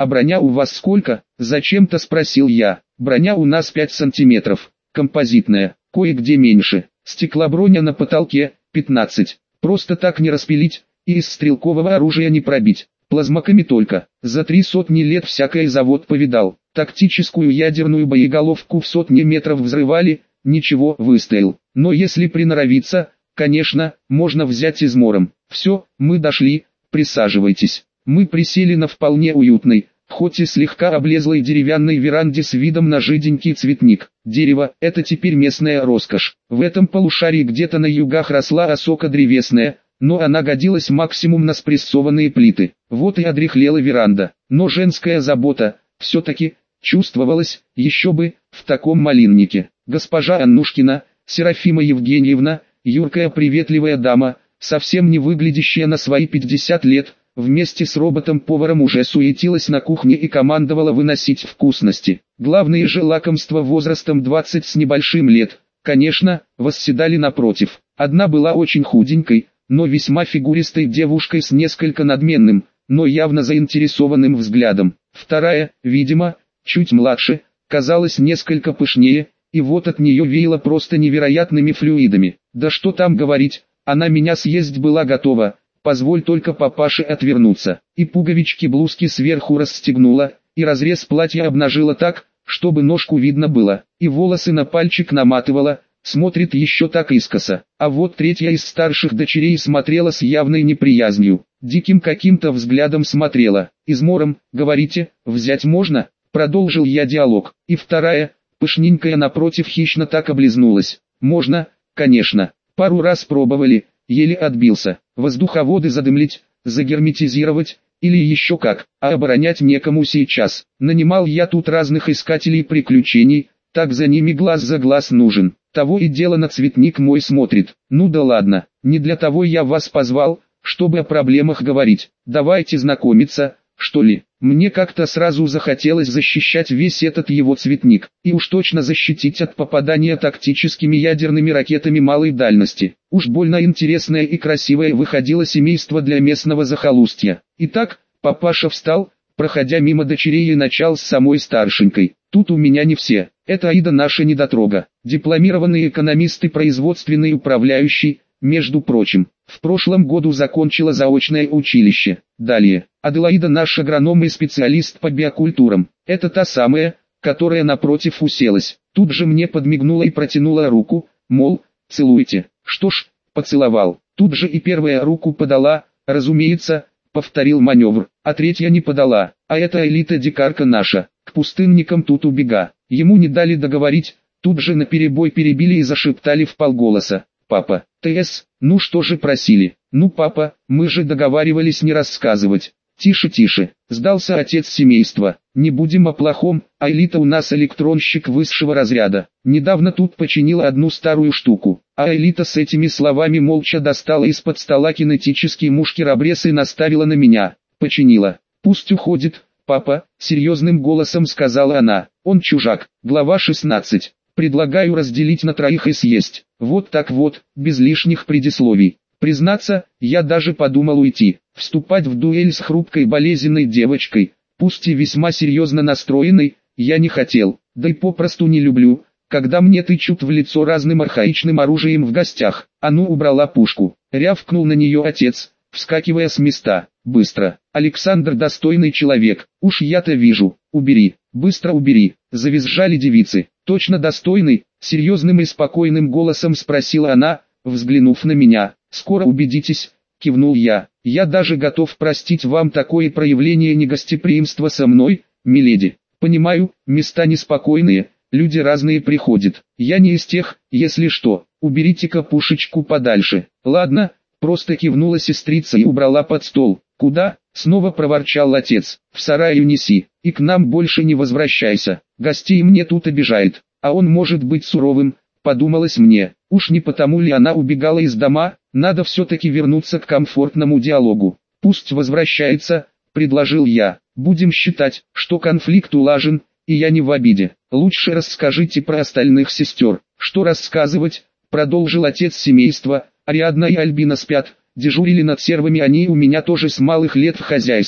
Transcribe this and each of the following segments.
А броня у вас сколько? Зачем-то спросил я. Броня у нас 5 сантиметров, композитная, кое-где меньше. Стеклоброня на потолке, 15. Просто так не распилить, и из стрелкового оружия не пробить. Плазмаками только. За 300 лет всякое завод повидал. Тактическую ядерную боеголовку в сотни метров взрывали, ничего, выстоял. Но если приноровиться, конечно, можно взять измором. Все, мы дошли, присаживайтесь. Мы присели на вполне уютной, хоть и слегка облезлой деревянной веранде с видом на жиденький цветник. Дерево – это теперь местная роскошь. В этом полушарии где-то на югах росла осока древесная, но она годилась максимум на спрессованные плиты. Вот и одряхлела веранда. Но женская забота, все-таки, чувствовалась, еще бы, в таком малиннике. Госпожа Аннушкина, Серафима Евгеньевна, юркая приветливая дама, совсем не выглядящая на свои 50 лет, вместе с роботом-поваром уже суетилась на кухне и командовала выносить вкусности. Главные же лакомства возрастом 20 с небольшим лет, конечно, восседали напротив. Одна была очень худенькой, но весьма фигуристой девушкой с несколько надменным, но явно заинтересованным взглядом. Вторая, видимо, чуть младше, казалась несколько пышнее, и вот от нее веяло просто невероятными флюидами. Да что там говорить, она меня съесть была готова. Позволь только папаше отвернуться. И пуговички блузки сверху расстегнула, и разрез платья обнажила так, чтобы ножку видно было, и волосы на пальчик наматывала, смотрит еще так искоса. А вот третья из старших дочерей смотрела с явной неприязнью, диким каким-то взглядом смотрела. «Измором, говорите, взять можно?» Продолжил я диалог. И вторая, пышненькая напротив, хищно так облизнулась. «Можно, конечно. Пару раз пробовали, еле отбился. Воздуховоды задымлить, загерметизировать, или еще как, а оборонять некому сейчас. Нанимал я тут разных искателей приключений, так за ними глаз за глаз нужен. Того и дело на цветник мой смотрит. Ну да ладно, не для того я вас позвал, чтобы о проблемах говорить. Давайте знакомиться, что ли». Мне как-то сразу захотелось защищать весь этот его цветник, и уж точно защитить от попадания тактическими ядерными ракетами малой дальности. Уж больно интересное и красивое выходило семейство для местного захолустья. Итак, папаша встал, проходя мимо дочерей, и начал с самой старшенькой. Тут у меня не все. Это Аида, наша недотрога, дипломированный экономист и производственный управляющий, между прочим. В прошлом году закончила заочное училище. Далее, Аделаида, наш агроном и специалист по биокультурам. Это та самая, которая напротив уселась. Тут же мне подмигнула и протянула руку, мол, целуйте. Что ж, поцеловал. Тут же и первая руку подала, разумеется, повторил маневр, а третья не подала. А это элита-дикарка наша, к пустынникам тут убега. Ему не дали договорить, тут же наперебой перебили и зашептали вполголоса. «Папа, ТС, ну что же просили? Ну папа, мы же договаривались не рассказывать». «Тише, тише», сдался отец семейства. «Не будем о плохом, а элита у нас электронщик высшего разряда. Недавно тут починила одну старую штуку». А элита с этими словами молча достала из-под стола кинетический мушкер-обрез и наставила на меня. «Починила. Пусть уходит, папа», серьезным голосом сказала она. «Он чужак». Глава 16. «Предлагаю разделить на троих и съесть». Вот так вот, без лишних предисловий. Признаться, я даже подумал уйти, вступать в дуэль с хрупкой болезненной девочкой, пусть и весьма серьезно настроенной, я не хотел, да и попросту не люблю, когда мне тычут в лицо разным архаичным оружием в гостях. «А ну, убрала пушку», рявкнул на нее отец, вскакивая с места. «Быстро, Александр достойный человек, уж я-то вижу, убери, быстро убери», завизжали девицы. «Точно достойный?» — серьезным и спокойным голосом спросила она, взглянув на меня. «Скоро убедитесь», — кивнул я. «Я даже готов простить вам такое проявление негостеприимства со мной, миледи. Понимаю, места неспокойные, люди разные приходят. Я не из тех, если что. Уберите-ка пушечку подальше». «Ладно», — просто кивнула сестрица и убрала под стол. «Куда?» — снова проворчал отец. «В сарай унеси, и к нам больше не возвращайся. Гостей мне тут обижает, а он может быть суровым», — подумалось мне. Уж не потому ли она убегала из дома, надо все-таки вернуться к комфортному диалогу. «Пусть возвращается», — предложил я. «Будем считать, что конфликт улажен, и я не в обиде. Лучше расскажите про остальных сестер». «Что рассказывать?» — продолжил отец семейства. «Ариадна и Альбина спят, дежурили над сервами они у меня тоже с малых лет в хозяйстве.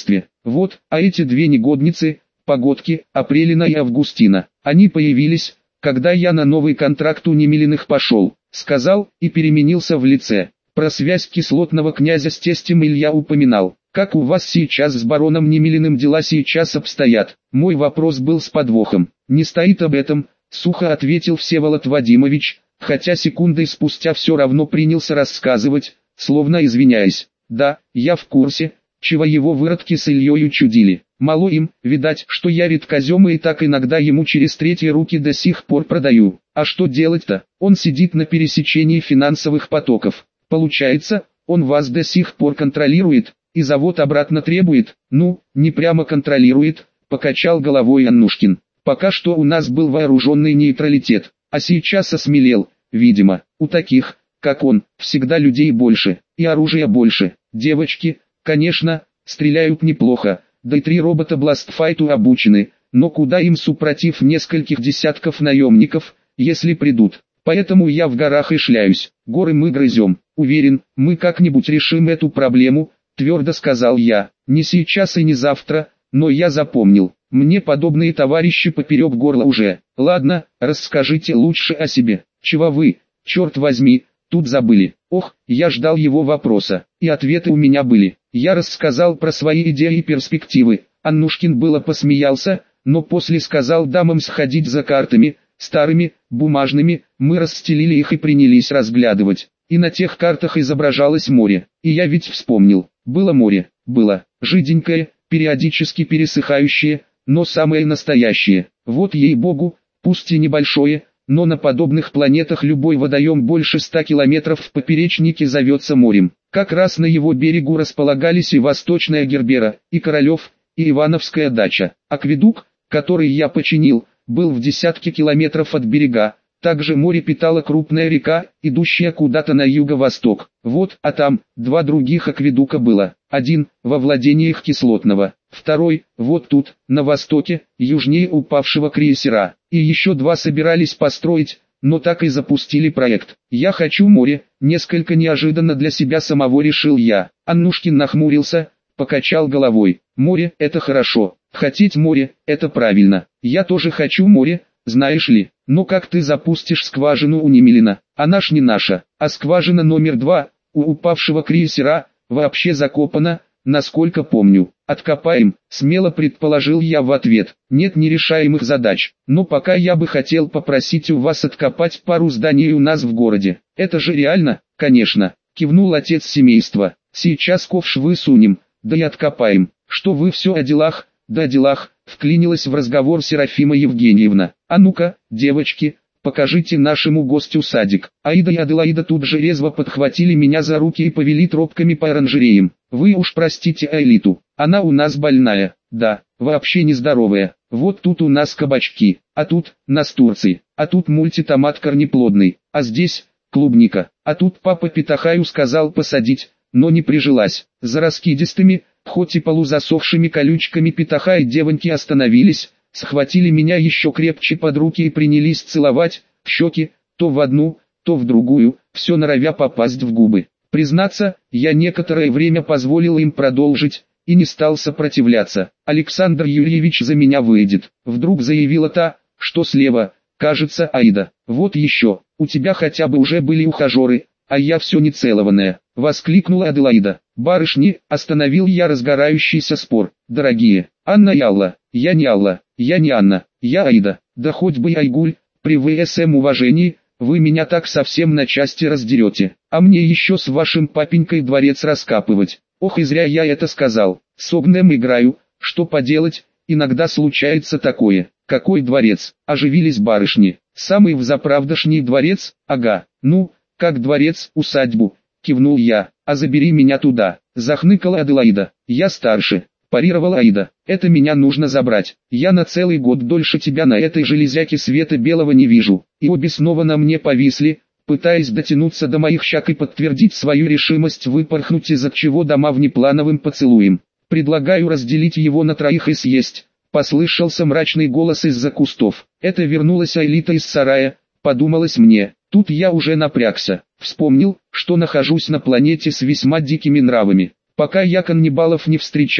Вот, а эти две негодницы, погодки, Апрелина и Августина, они появились, когда я на новый контракт у Немилиных пошел, сказал и переменился в лице. Про связь кислотного князя с тестем Илья упоминал. Как у вас сейчас с бароном Немилиным дела сейчас обстоят? Мой вопрос был с подвохом. Не стоит об этом, сухо ответил Всеволод Вадимович, хотя секундой спустя все равно принялся рассказывать, словно извиняясь. Да, я в курсе, чего его выродки с Ильей учудили. Мало им, видать, что я редкоземы и так иногда ему через третьи руки до сих пор продаю. А что делать-то? Он сидит на пересечении финансовых потоков. Получается, он вас до сих пор контролирует, и завод обратно требует. Ну, не прямо контролирует, покачал головой Аннушкин. Пока что у нас был вооруженный нейтралитет, а сейчас осмелел, видимо. У таких, как он, всегда людей больше, и оружия больше. Девочки, конечно, стреляют неплохо, да и 3 робота Бластфайту обучены, но куда им супротив нескольких десятков наемников, если придут. Поэтому я в горах и шляюсь, горы мы грызем. Уверен, мы как-нибудь решим эту проблему, твердо сказал я. Не сейчас и не завтра, но я запомнил. Мне подобные товарищи поперек горла уже. Ладно, расскажите лучше о себе. Чего вы, черт возьми, тут забыли? Ох, я ждал его вопроса, и ответы у меня были. Я рассказал про свои идеи и перспективы. Аннушкин было посмеялся, но после сказал дамам сходить за картами, старыми, бумажными, мы расстелили их и принялись разглядывать. И на тех картах изображалось море. И я ведь вспомнил, было море, было, жиденькое, периодически пересыхающее, но самое настоящее. Вот ей-богу, пусть и небольшое, но на подобных планетах любой водоем больше 100 километров в поперечнике зовется морем. Как раз на его берегу располагались и Восточная Гербера, и Королев, и Ивановская дача. Акведук, который я починил, был в десятке километров от берега. Также море питала крупная река, идущая куда-то на юго-восток. Вот, а там, 2 других акведука было. Один, во владениях Кислотного. Второй, вот тут, на востоке, южнее упавшего крейсера. И еще 2 собирались построить, но так и запустили проект. Я хочу море, несколько неожиданно для себя самого решил я. Аннушкин нахмурился, покачал головой. Море – это хорошо. Хотеть море – это правильно. Я тоже хочу море, знаешь ли. Но как ты запустишь скважину у Немилина? Она ж не наша, а скважина номер 2, у упавшего крейсера, вообще закопана, насколько помню. Откопаем, смело предположил я в ответ. Нет нерешаемых задач, но пока я бы хотел попросить у вас откопать пару зданий у нас в городе. Это же реально? Конечно, кивнул отец семейства. Сейчас ковш высунем, да и откопаем. Что вы все о делах? Да о делах, вклинилась в разговор Серафима Евгеньевна. А ну-ка, девочки, покажите нашему гостю садик. Аида и Аделаида тут же резво подхватили меня за руки и повели тропками по оранжереям. Вы уж простите Аэлиту, она у нас больная, да, вообще нездоровая. Вот тут у нас кабачки, а тут настурции, а тут мультитомат корнеплодный, а здесь клубника. А тут папа Петахаю сказал посадить, но не прижилась. За раскидистыми, хоть и полузасохшими колючками Петаха и девоньки остановились, схватили меня еще крепче под руки и принялись целовать, в щеки, то в одну, то в другую, все норовя попасть в губы. Признаться, я некоторое время позволил им продолжить, и не стал сопротивляться. Александр Юрьевич за меня выйдет. Вдруг заявила та, что слева, кажется, Аида. Вот еще, у тебя хотя бы уже были ухажеры, а я все нецелованная. Воскликнула Аделаида. Барышни, остановил я разгорающийся спор. Дорогие, Анна и Алла, я не Алла, я не Анна, я Аида. Да хоть бы и Айгуль, при ВСМ уважении, вы меня так совсем на части раздерете. А мне еще с вашим папенькой дворец раскапывать. Ох, и зря я это сказал. С огнем играю, что поделать, иногда случается такое. Какой дворец? Оживились барышни. Самый взаправдошний дворец? Ага. Ну, как дворец, усадьбу, кивнул я. А забери меня туда. Захныкала Аделаида. Я старше, парировала Аида. Это меня нужно забрать. Я на целый год дольше тебя на этой железяке света белого не вижу. И обе снова на мне повисли, пытаясь дотянуться до моих щек и подтвердить свою решимость выпорхнуть из от чего дома внеплановым поцелуем. Предлагаю разделить его на 3 и съесть. Послышался мрачный голос из-за кустов. Это вернулась Аэлита из сарая, подумалось мне. Тут я уже напрягся. Вспомнил, что нахожусь на планете с весьма дикими нравами. Пока я каннибалов не встречал,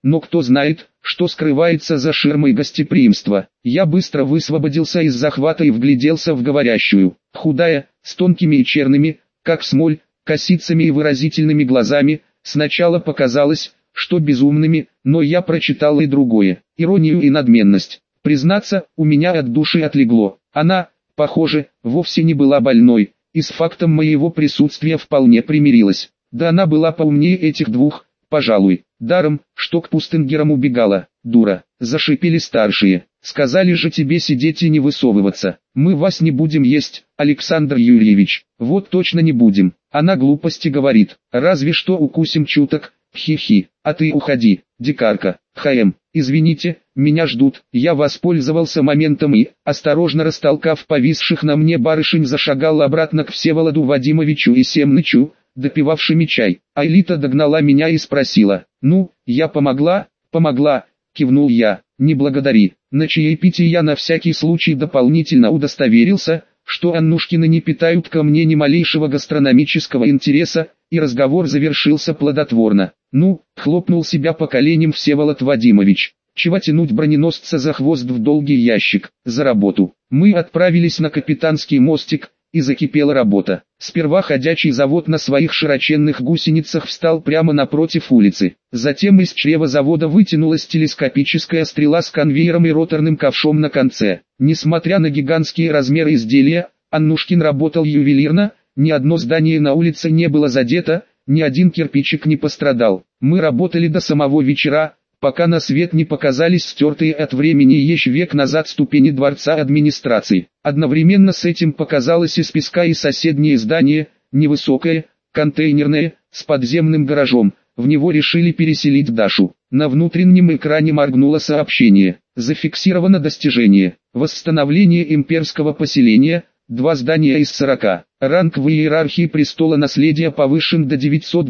но кто знает, что скрывается за ширмой гостеприимства. Я быстро высвободился из захвата и вгляделся в говорящую, худая, с тонкими и черными, как смоль, косицами и выразительными глазами. Сначала показалось, что безумными, но я прочитал и другое, иронию и надменность. Признаться, у меня от души отлегло. Она, похоже, вовсе не была больной, и с фактом моего присутствия вполне примирилась. Да она была поумнее этих двух, пожалуй. Даром, что к Пустынгерам убегала, дура. Зашипели старшие. Сказали же тебе сидеть и не высовываться. Мы вас не будем есть, Александр Юрьевич. Вот точно не будем. Она глупости говорит. Разве что укусим чуток. Хи-хи. А ты уходи, дикарка. Извините, меня ждут. Я воспользовался моментом и, осторожно растолкав повисших на мне барышень, зашагал обратно к Всеволоду Вадимовичу и Семнычу, допивавшими чай. Айлита догнала меня и спросила: «Ну, я помогла?» «Помогла», кивнул я. «Не благодари». На чаепитии я на всякий случай дополнительно удостоверился, что Аннушкины не питают ко мне ни малейшего гастрономического интереса, и разговор завершился плодотворно. «Ну», хлопнул себя по коленям Всеволод Вадимович, «чего тянуть броненосца за хвост в долгий ящик, за работу». Мы отправились на капитанский мостик, и закипела работа. Сперва ходячий завод на своих широченных гусеницах встал прямо напротив улицы. Затем из чрева завода вытянулась телескопическая стрела с конвейером и роторным ковшом на конце. Несмотря на гигантские размеры изделия, Аннушкин работал ювелирно, ни одно здание на улице не было задето, ни один кирпичик не пострадал. Мы работали до самого вечера, пока на свет не показались стертые от времени еще век назад ступени дворца администрации. Одновременно с этим показалось из песка и соседнее здание, невысокое, контейнерное, с подземным гаражом. В него решили переселить Дашу. На внутреннем экране моргнуло сообщение. Зафиксировано достижение. Восстановление имперского поселения, 2 здания из 40. Ранг в иерархии престола наследия повышен до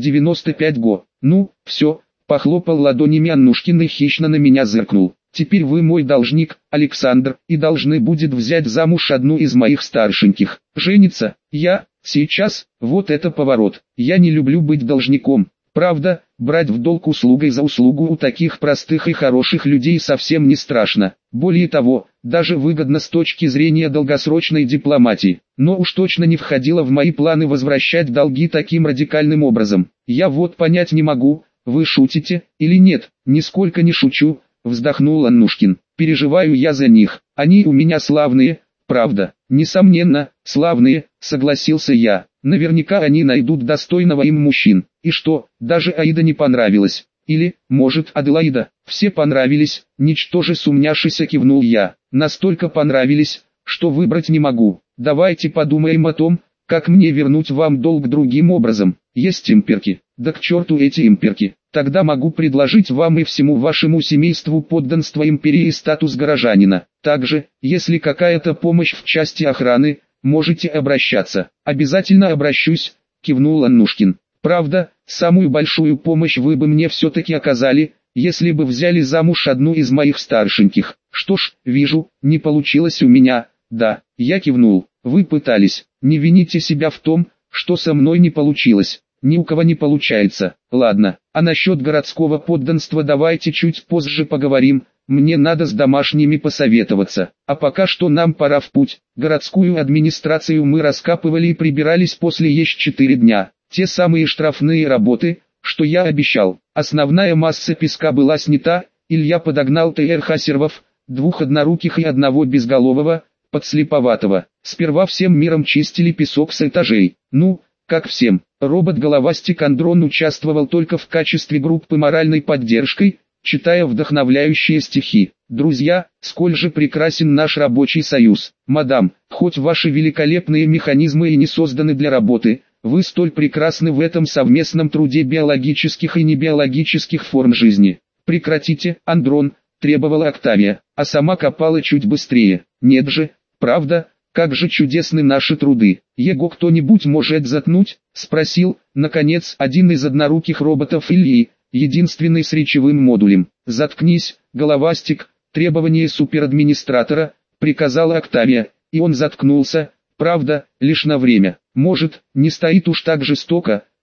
995 го. Ну, все. Похлопал ладонями Аннушкин и хищно на меня зыркнул. «Теперь вы мой должник, Александр, и должны будет взять замуж одну из моих старшеньких. Жениться? Я? Сейчас? Вот это поворот. Я не люблю быть должником. Правда, брать в долг услугой за услугу у таких простых и хороших людей совсем не страшно. Более того, даже выгодно с точки зрения долгосрочной дипломатии. Но уж точно не входило в мои планы возвращать долги таким радикальным образом. Я вот понять не могу, вы шутите или нет?» «Нисколько не шучу», вздохнул Аннушкин. «Переживаю я за них. Они у меня славные, правда». «Несомненно, славные», согласился я. «Наверняка они найдут достойного им мужчин. И что, даже Аида не понравилась? Или, может, Аделаида?» «Все понравились», ничтоже сумняшися кивнул я. «Настолько понравились, что выбрать не могу. Давайте подумаем о том, как мне вернуть вам долг другим образом. Есть имперки. Да к черту эти имперки. Тогда могу предложить вам и всему вашему семейству подданство империи и статус горожанина. Также, если какая-то помощь в части охраны, можете обращаться». «Обязательно обращусь», кивнул Аннушкин. «Правда, самую большую помощь вы бы мне все-таки оказали, если бы взяли замуж одну из моих старшеньких». «Что ж, вижу, не получилось у меня». «Да», я кивнул. «Вы пытались. Не вините себя в том, что со мной не получилось. Ни у кого не получается. Ладно, а насчет городского подданства давайте чуть позже поговорим, мне надо с домашними посоветоваться. А пока что нам пора в путь». Городскую администрацию мы раскапывали и прибирались после еще 4 дня. Те самые штрафные работы, что я обещал. Основная масса песка была снята, Илья подогнал ТР-хасервов, 2 одноруких и 1 безголового, подслеповатого. Сперва всем миром чистили песок с этажей. Ну, как всем. Робот-головастик Андрон участвовал только в качестве группы моральной поддержкой, читая вдохновляющие стихи. «Друзья, сколь же прекрасен наш рабочий союз. Мадам, хоть ваши великолепные механизмы и не созданы для работы, вы столь прекрасны в этом совместном труде биологических и небиологических форм жизни». «Прекратите, Андрон», требовала Октавия, а сама копала чуть быстрее. «Нет же, правда, как же чудесны наши труды. Его кто-нибудь может заткнуть?» спросил, наконец, один из одноруких роботов Ильи, единственный с речевым модулем. «Заткнись, головастик», требование суперадминистратора, приказала Октавия, и он заткнулся, правда, лишь на время. «Может, не стоит уж так жестоко»,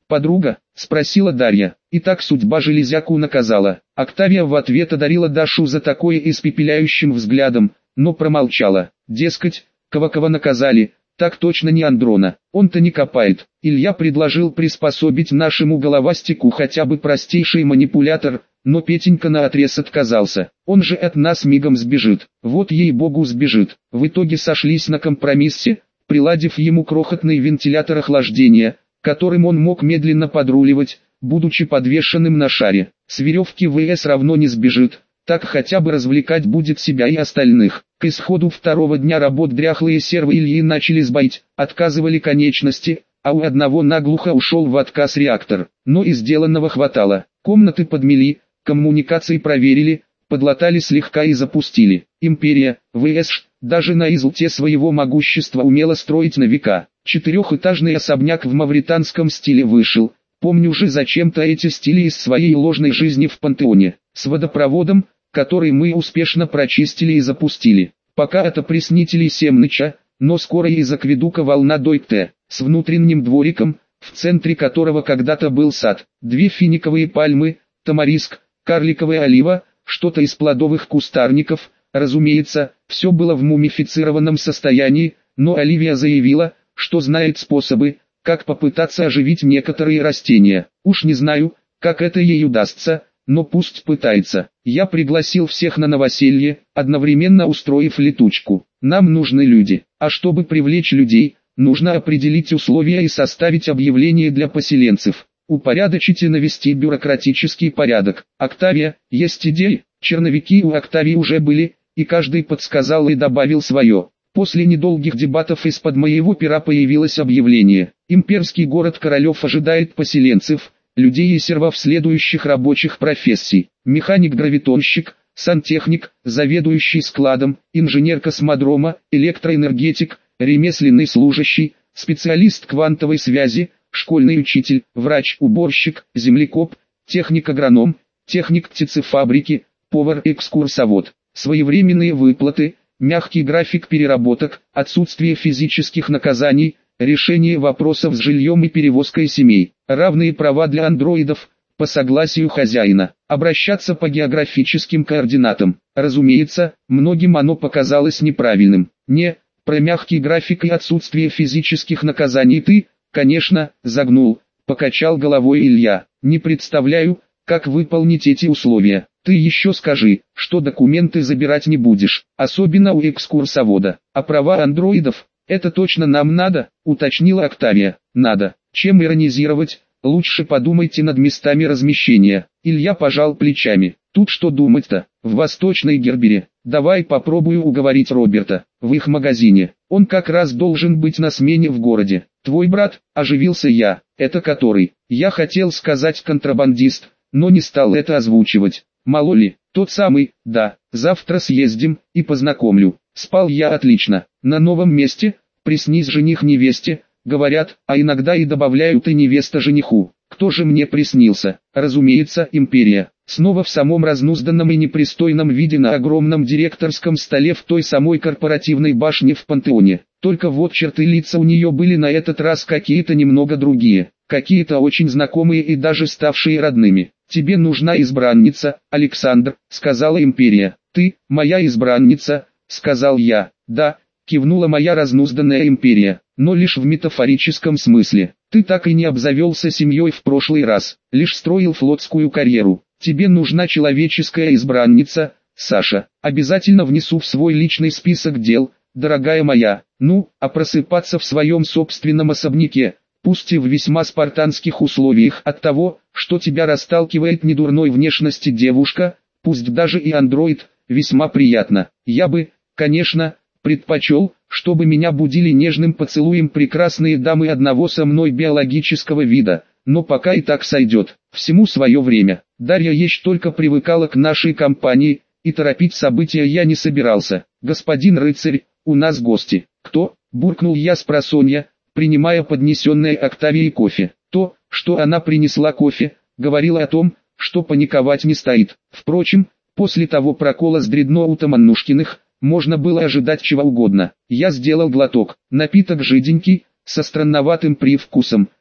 «Подруга?» – спросила Дарья. И так судьба железяку наказала. Октавия в ответ одарила Дашу за такое испепеляющим взглядом, но промолчала. Дескать, кого наказали, так точно не Андрона, он-то не копает. Илья предложил приспособить нашему головастику хотя бы простейший манипулятор, но Петенька наотрез отказался. Он же от нас мигом сбежит. Вот ей-богу сбежит. В итоге сошлись на компромиссе, приладив ему крохотный вентилятор охлаждения, которым он мог медленно подруливать, будучи подвешенным на шаре. С веревки ВС равно не сбежит, так хотя бы развлекать будет себя и остальных. К исходу второго дня работ дряхлые сервы Ильи начали сбоить, отказывали конечности, а у одного наглухо ушел в отказ реактор. Но и сделанного хватало. Комнаты подмели, коммуникации проверили, подлатали слегка и запустили. Империя, ВС, даже на излте своего могущества умела строить на века. Четырехэтажный особняк в мавританском стиле вышел. Помню же зачем-то эти стили из своей ложной жизни в пантеоне. С водопроводом, который мы успешно прочистили и запустили. Пока это приснители Семныча, но скоро из акведука волна дойт. С внутренним двориком, в центре которого когда-то был сад. 2 финиковые пальмы, тамариск, карликовая олива, что-то из плодовых кустарников. Разумеется, все было в мумифицированном состоянии, но Оливия заявила, что знает способы, как попытаться оживить некоторые растения. Уж не знаю, как это ей удастся, но пусть пытается. Я пригласил всех на новоселье, одновременно устроив летучку. Нам нужны люди, а чтобы привлечь людей, нужно определить условия и составить объявление для поселенцев. Упорядочить и навести бюрократический порядок. Октавия, есть идеи? Черновики у Октавии уже были, и каждый подсказал и добавил свое. После недолгих дебатов из-под моего пера появилось объявление. Имперский город Королев ожидает поселенцев, людей и сервов следующих рабочих профессий. Механик-гравитонщик, сантехник, заведующий складом, инженер космодрома, электроэнергетик, ремесленный служащий, специалист квантовой связи, школьный учитель, врач-уборщик, землекоп, техник-агроном, техник птицефабрики, повар-экскурсовод. Своевременные выплаты, мягкий график переработок, отсутствие физических наказаний, решение вопросов с жильем и перевозкой семей, равные права для андроидов, по согласию хозяина, обращаться по географическим координатам. Разумеется, многим оно показалось неправильным. Не, про мягкий график и отсутствие физических наказаний ты, конечно, загнул, покачал головой Илья. Не представляю, как выполнить эти условия. Ты еще скажи, что документы забирать не будешь, особенно у экскурсовода. А права андроидов, это точно нам надо, уточнила Октавия. Надо. Чем иронизировать, лучше подумайте над местами размещения. Илья пожал плечами. Тут что думать-то, в Восточной Гербере. Давай попробую уговорить Роберта, в их магазине. Он как раз должен быть на смене в городе. Твой брат, оживился я, это который? Я хотел сказать контрабандист, но не стал это озвучивать. Мало ли, тот самый, да, завтра съездим, и познакомлю. Спал я отлично, на новом месте, приснись жених невесте, говорят, а иногда и добавляют и невеста жениху. Кто же мне приснился? Разумеется, империя. Снова в самом разнузданном и непристойном виде на огромном директорском столе в той самой корпоративной башне в Пантеоне. Только вот черты лица у нее были на этот раз какие-то немного другие, какие-то очень знакомые и даже ставшие родными. «Тебе нужна избранница, Александр», — сказала империя. «Ты, моя избранница», — сказал я. «Да», — кивнула моя разнузданная империя, но лишь в метафорическом смысле. «Ты так и не обзавелся семьей в прошлый раз, лишь строил флотскую карьеру. Тебе нужна человеческая избранница, Саша. Обязательно внесу в свой личный список дел, дорогая моя. Ну, а просыпаться в своем собственном особняке, пусть и в весьма спартанских условиях от того, что тебя расталкивает недурной внешности девушка, пусть даже и андроид, весьма приятно. Я бы, конечно, предпочел, чтобы меня будили нежным поцелуем прекрасные дамы одного со мной биологического вида, но пока и так сойдет. Всему свое время. Дарья еще только привыкала к нашей компании, и торопить события я не собирался. «Господин рыцарь, у нас гости». «Кто?» – буркнул я спросонья, принимая поднесенное Октавией кофе. То, что она принесла кофе, говорило о том, что паниковать не стоит. Впрочем, после того прокола с дредноутом Аннушкиных, можно было ожидать чего угодно. Я сделал глоток. Напиток жиденький, со странноватым привкусом,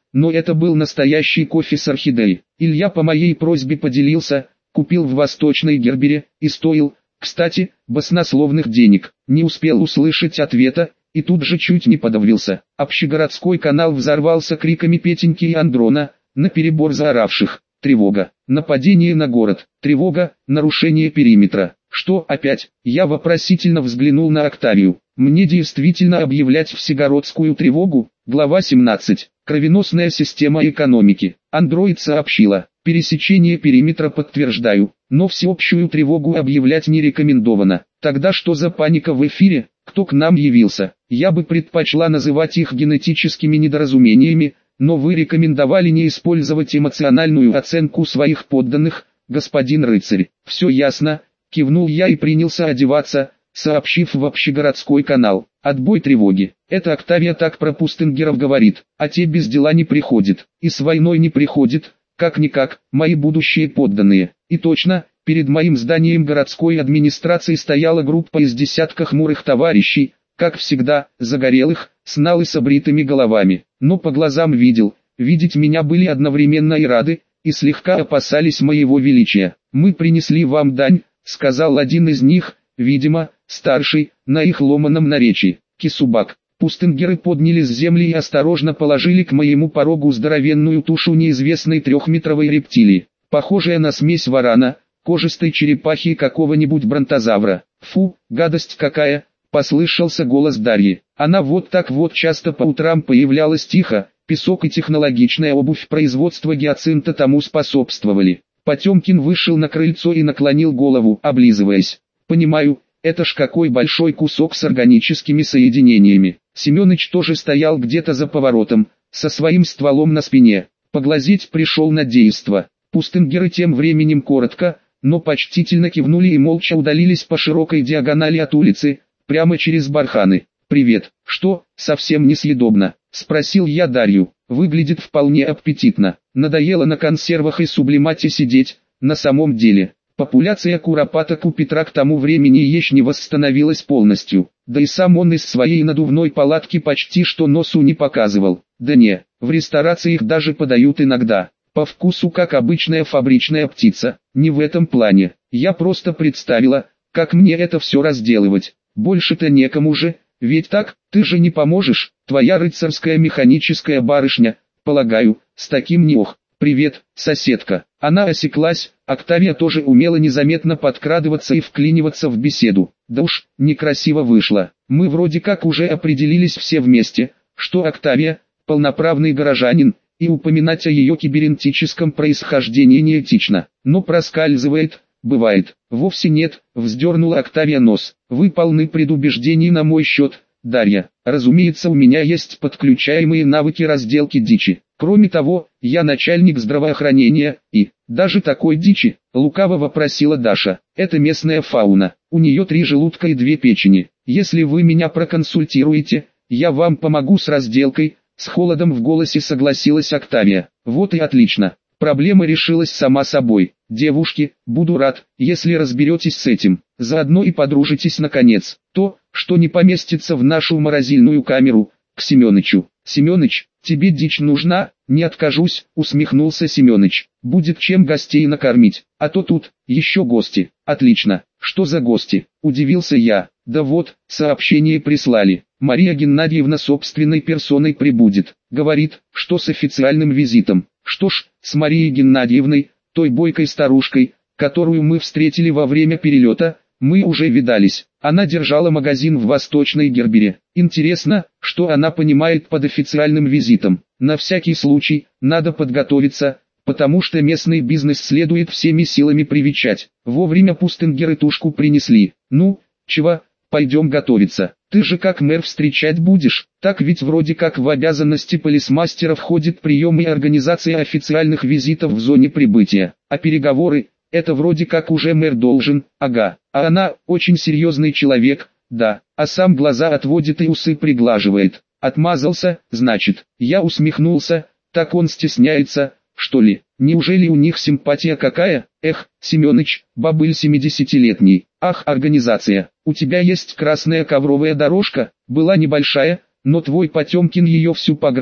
но это был настоящий кофе с орхидеей. Илья по моей просьбе поделился, купил в Восточной Гербере, и стоил, кстати, баснословных денег. Не успел услышать ответа, и тут же чуть не подавился. Общегородской канал взорвался криками Петеньки и Андрона, наперебор заоравших: тревога, нападение на город, тревога, нарушение периметра. Что опять? Я вопросительно взглянул на Октавию. Мне действительно объявлять всегородскую тревогу? Глава 17. Кровеносная система экономики. Андроид сообщила: пересечение периметра подтверждаю, но всеобщую тревогу объявлять не рекомендовано. Тогда что за паника в эфире? Кто к нам явился? Я бы предпочла называть их генетическими недоразумениями, но вы рекомендовали не использовать эмоциональную оценку своих подданных, господин рыцарь. Все ясно, кивнул я и принялся одеваться, сообщив в общегородской канал: отбой тревоги. Это Октавия так про пустынгеров говорит, а те без дела не приходят, и с войной не приходят, как-никак, мои будущие подданные. И точно, перед моим зданием городской администрации стояла группа из десятка хмурых товарищей, как всегда, загорелых, с налысо бритыми головами. Но по глазам видеть меня были одновременно и рады, и слегка опасались моего величия. «Мы принесли вам дань», — сказал один из них, видимо, старший, на их ломаном наречии. Кисубак. Пустынгеры подняли с земли и осторожно положили к моему порогу здоровенную тушу неизвестной трехметровой рептилии, похожая на смесь варана, кожистой черепахи и какого-нибудь бронтозавра. «Фу, гадость какая!» — послышался голос Дарьи. Она вот так вот часто по утрам появлялась тихо, песок и технологичная обувь производства гиацинта тому способствовали. Потемкин вышел на крыльцо и наклонил голову, облизываясь. «Понимаю, это ж какой большой кусок с органическими соединениями». Семёныч тоже стоял где-то за поворотом, со своим стволом на спине. Поглазеть пришел на действо. Пустынгеры тем временем коротко, но почтительно кивнули и молча удалились по широкой диагонали от улицы, прямо через барханы. «Привет, что, совсем несъедобно?» — спросил я Дарью. «Выглядит вполне аппетитно. Надоело на консервах и сублимате сидеть, на самом деле». Популяция куропаток у Петра к тому времени еще не восстановилась полностью, да и сам он из своей надувной палатки почти что носу не показывал. Да не, в ресторации их даже подают иногда, по вкусу как обычная фабричная птица. Не в этом плане, я просто представила, как мне это все разделывать. Больше-то некому же, ведь так, ты же не поможешь, твоя рыцарская механическая барышня, полагаю, с таким не ох. «Привет, соседка». Она осеклась, Октавия тоже умела незаметно подкрадываться и вклиниваться в беседу. Да уж, некрасиво вышло. Мы вроде как уже определились все вместе, что Октавия – полноправный горожанин, и упоминать о ее кибернетическом происхождении неэтично. Но проскальзывает, бывает. «Вовсе нет», – вздернула Октавия нос. «Вы полны предубеждений на мой счет, Дарья. Разумеется, у меня есть подключаемые навыки разделки дичи. Кроме того, я начальник здравоохранения, и, даже такой дичи, лукаво вопросила Даша, это местная фауна, у нее 3 желудка и 2 печени. Если вы меня проконсультируете, я вам помогу с разделкой, с холодом в голосе согласилась Октавия. Вот и отлично, проблема решилась сама собой. Девушки, буду рад, если разберетесь с этим, заодно и подружитесь наконец. То, что не поместится в нашу морозильную камеру, к Семёнычу. Семёныч, тебе дичь нужна? Не откажусь, усмехнулся Семёныч. Будет чем гостей накормить, а то тут, еще гости. Отлично, что за гости? Удивился я. Да вот, сообщение прислали. Мария Геннадьевна собственной персоной прибудет. Говорит, что с официальным визитом. Что ж, с Марией Геннадьевной, той бойкой старушкой, которую мы встретили во время перелета, мы уже видались. Она держала магазин в Восточной Гербере. Интересно, что она понимает под официальным визитом. На всякий случай, надо подготовиться, потому что местный бизнес следует всеми силами привечать. Вовремя пустынгеры тушку принесли. Ну, чего, пойдем готовиться. Ты же как мэр встречать будешь. Так ведь вроде как в обязанности полисмастера входит прием и организация официальных визитов в зоне прибытия. А переговоры, это вроде как уже мэр должен, ага. А она, очень серьезный человек, да, а сам глаза отводит и усы приглаживает. Отмазался, значит. Я усмехнулся, так он стесняется, что ли? Неужели у них симпатия какая? Эх, Семёныч, бабыль 70-летний. Ах, организация, у тебя есть красная ковровая дорожка, была небольшая, но твой Потемкин ее всю погрыз,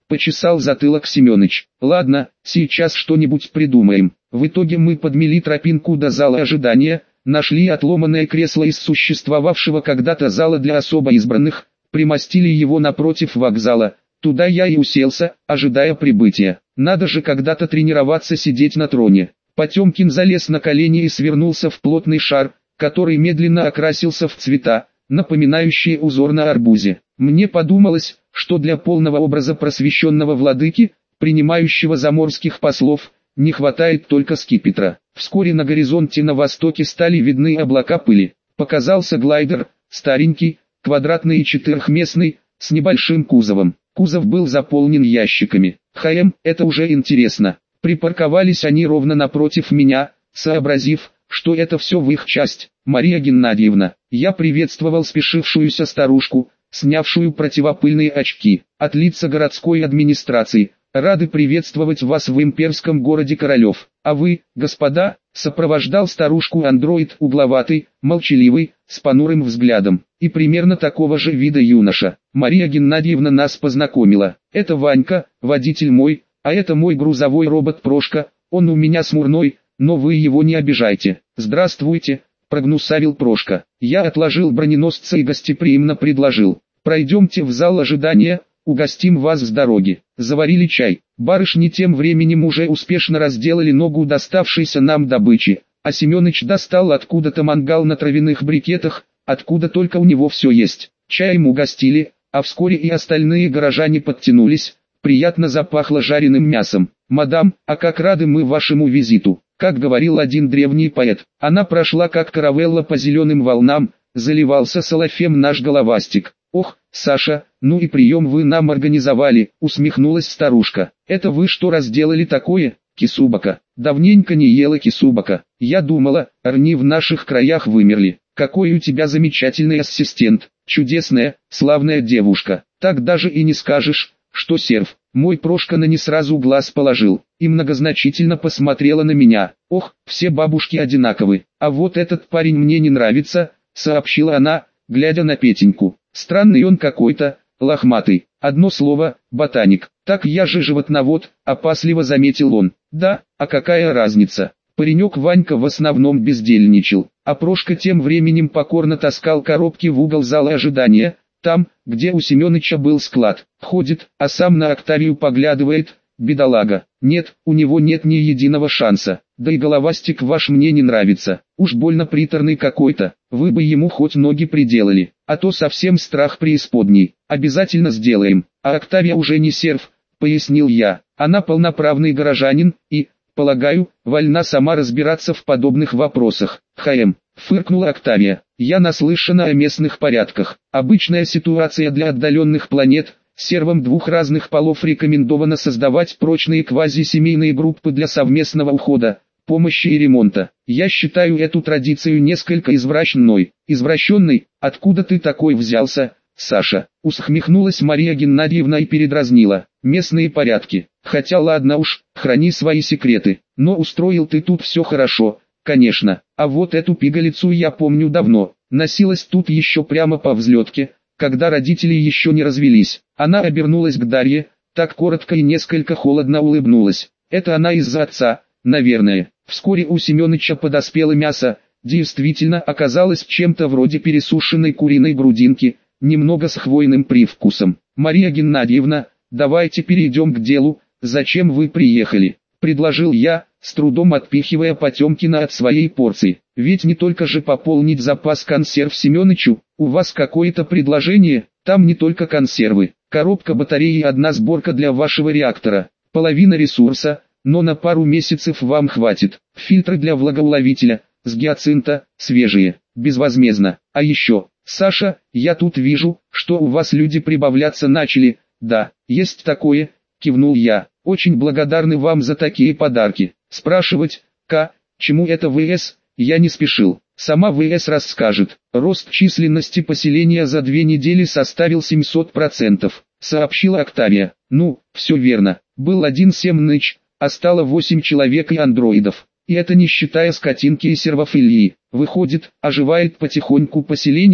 почесал затылок Семёныч. Ладно, сейчас что-нибудь придумаем. В итоге мы подмели тропинку до зала ожидания, нашли отломанное кресло из существовавшего когда-то зала для особо избранных, примостили его напротив вокзала. Туда я и уселся, ожидая прибытия. Надо же когда-то тренироваться сидеть на троне. Потемкин залез на колени и свернулся в плотный шар, который медленно окрасился в цвета, напоминающие узор на арбузе. Мне подумалось, что для полного образа просвещенного владыки, принимающего заморских послов, не хватает только скипетра. Вскоре на горизонте на востоке стали видны облака пыли. Показался глайдер, старенький, квадратный и четырехместный, с небольшим кузовом. Кузов был заполнен ящиками. Это уже интересно. Припарковались они ровно напротив меня, сообразив, что это все в их часть. Мария Геннадьевна, я приветствовал спешившуюся старушку, снявшую противопыльные очки. От лица городской администрации, рады приветствовать вас в имперском городе Королев. А вы, господа, сопровождал старушку андроид угловатый, молчаливый, с понурым взглядом, и примерно такого же вида юноша. Мария Геннадьевна нас познакомила. Это Ванька, водитель мой, а это мой грузовой робот Прошка, он у меня смурной, но вы его не обижайте. Здравствуйте, прогнусавил Прошка. Я отложил броненосца и гостеприимно предложил: пройдемте в зал ожидания, угостим вас с дороги. Заварили чай. Барышни тем временем уже успешно разделали ногу доставшейся нам добычи, а Семёныч достал откуда-то мангал на травяных брикетах, откуда только у него все есть. Чаем угостили, а вскоре и остальные горожане подтянулись, приятно запахло жареным мясом. «Мадам, а как рады мы вашему визиту!» Как говорил один древний поэт, она прошла как каравелла по зеленым волнам, заливался соловьем наш головастик. «Ох, Саша, ну и прием вы нам организовали», усмехнулась старушка. «Это вы что разделали такое, кисубака?» «Давненько не ела кисубака. Я думала, рни в наших краях вымерли. Какой у тебя замечательный ассистент, чудесная, славная девушка. Так даже и не скажешь, что серв». Мой Прошка на не сразу глаз положил и многозначительно посмотрела на меня. «Ох, все бабушки одинаковы, а вот этот парень мне не нравится», сообщила она, глядя на Петеньку. «Странный он какой-то, лохматый. Одно слово, ботаник. Так я же животновод», опасливо заметил он. «Да, а какая разница?» Паренек Ванька в основном бездельничал, а Прошка тем временем покорно таскал коробки в угол зала ожидания, там, где у Семёныча был склад. Ходит, а сам на Октавию поглядывает, бедолага. Нет, у него нет ни единого шанса. Да и головастик ваш мне не нравится. Уж больно приторный какой-то. Вы бы ему хоть ноги приделали, а то совсем страх преисподней. Обязательно сделаем. А Октавия уже не серв, пояснил я. Она полноправный горожанин и, полагаю, вольна сама разбираться в подобных вопросах. Фыркнула Октавия. Я наслышана о местных порядках. Обычная ситуация для отдаленных планет. Сервам двух разных полов рекомендовано создавать прочные квазисемейные группы для совместного ухода, помощи и ремонта. Я считаю эту традицию несколько извращенной. Извращенной? Откуда ты такой взялся, Саша? Усмехнулась Мария Геннадьевна и передразнила. Местные порядки. Хотя ладно уж, храни свои секреты. Но устроил ты тут все хорошо, конечно. А вот эту пигалицу я помню давно. Носилась тут еще прямо по взлетке, когда родители еще не развелись. Она обернулась к Дарье, так коротко и несколько холодно улыбнулась. Это она из-за отца, наверное. Вскоре у Семёныча подоспело мясо, действительно оказалось чем-то вроде пересушенной куриной грудинки, немного с хвойным привкусом. «Мария Геннадьевна, давайте перейдем к делу, зачем вы приехали?» – предложил я, с трудом отпихивая Потемкина от своей порции. «Ведь не только же пополнить запас консерв Семёнычу, у вас какое-то предложение, там не только консервы, коробка батареи и одна сборка для вашего реактора, половина ресурса, но на пару месяцев вам хватит, фильтры для влагоуловителя, с гиацинта, свежие, безвозмездно, а еще, Саша, я тут вижу, что у вас люди прибавляться начали». «Да, есть такое», кивнул я. «Очень благодарны вам за такие подарки». Спрашивать, чему это ВС, я не спешил. Сама ВС расскажет. Рост численности поселения за 2 недели составил 700%, сообщила Октавия. Ну, все верно. Был один Семёныч, а стало 8 человек и андроидов. И это не считая скотинки и сервофилии. Выходит, оживает потихоньку поселение.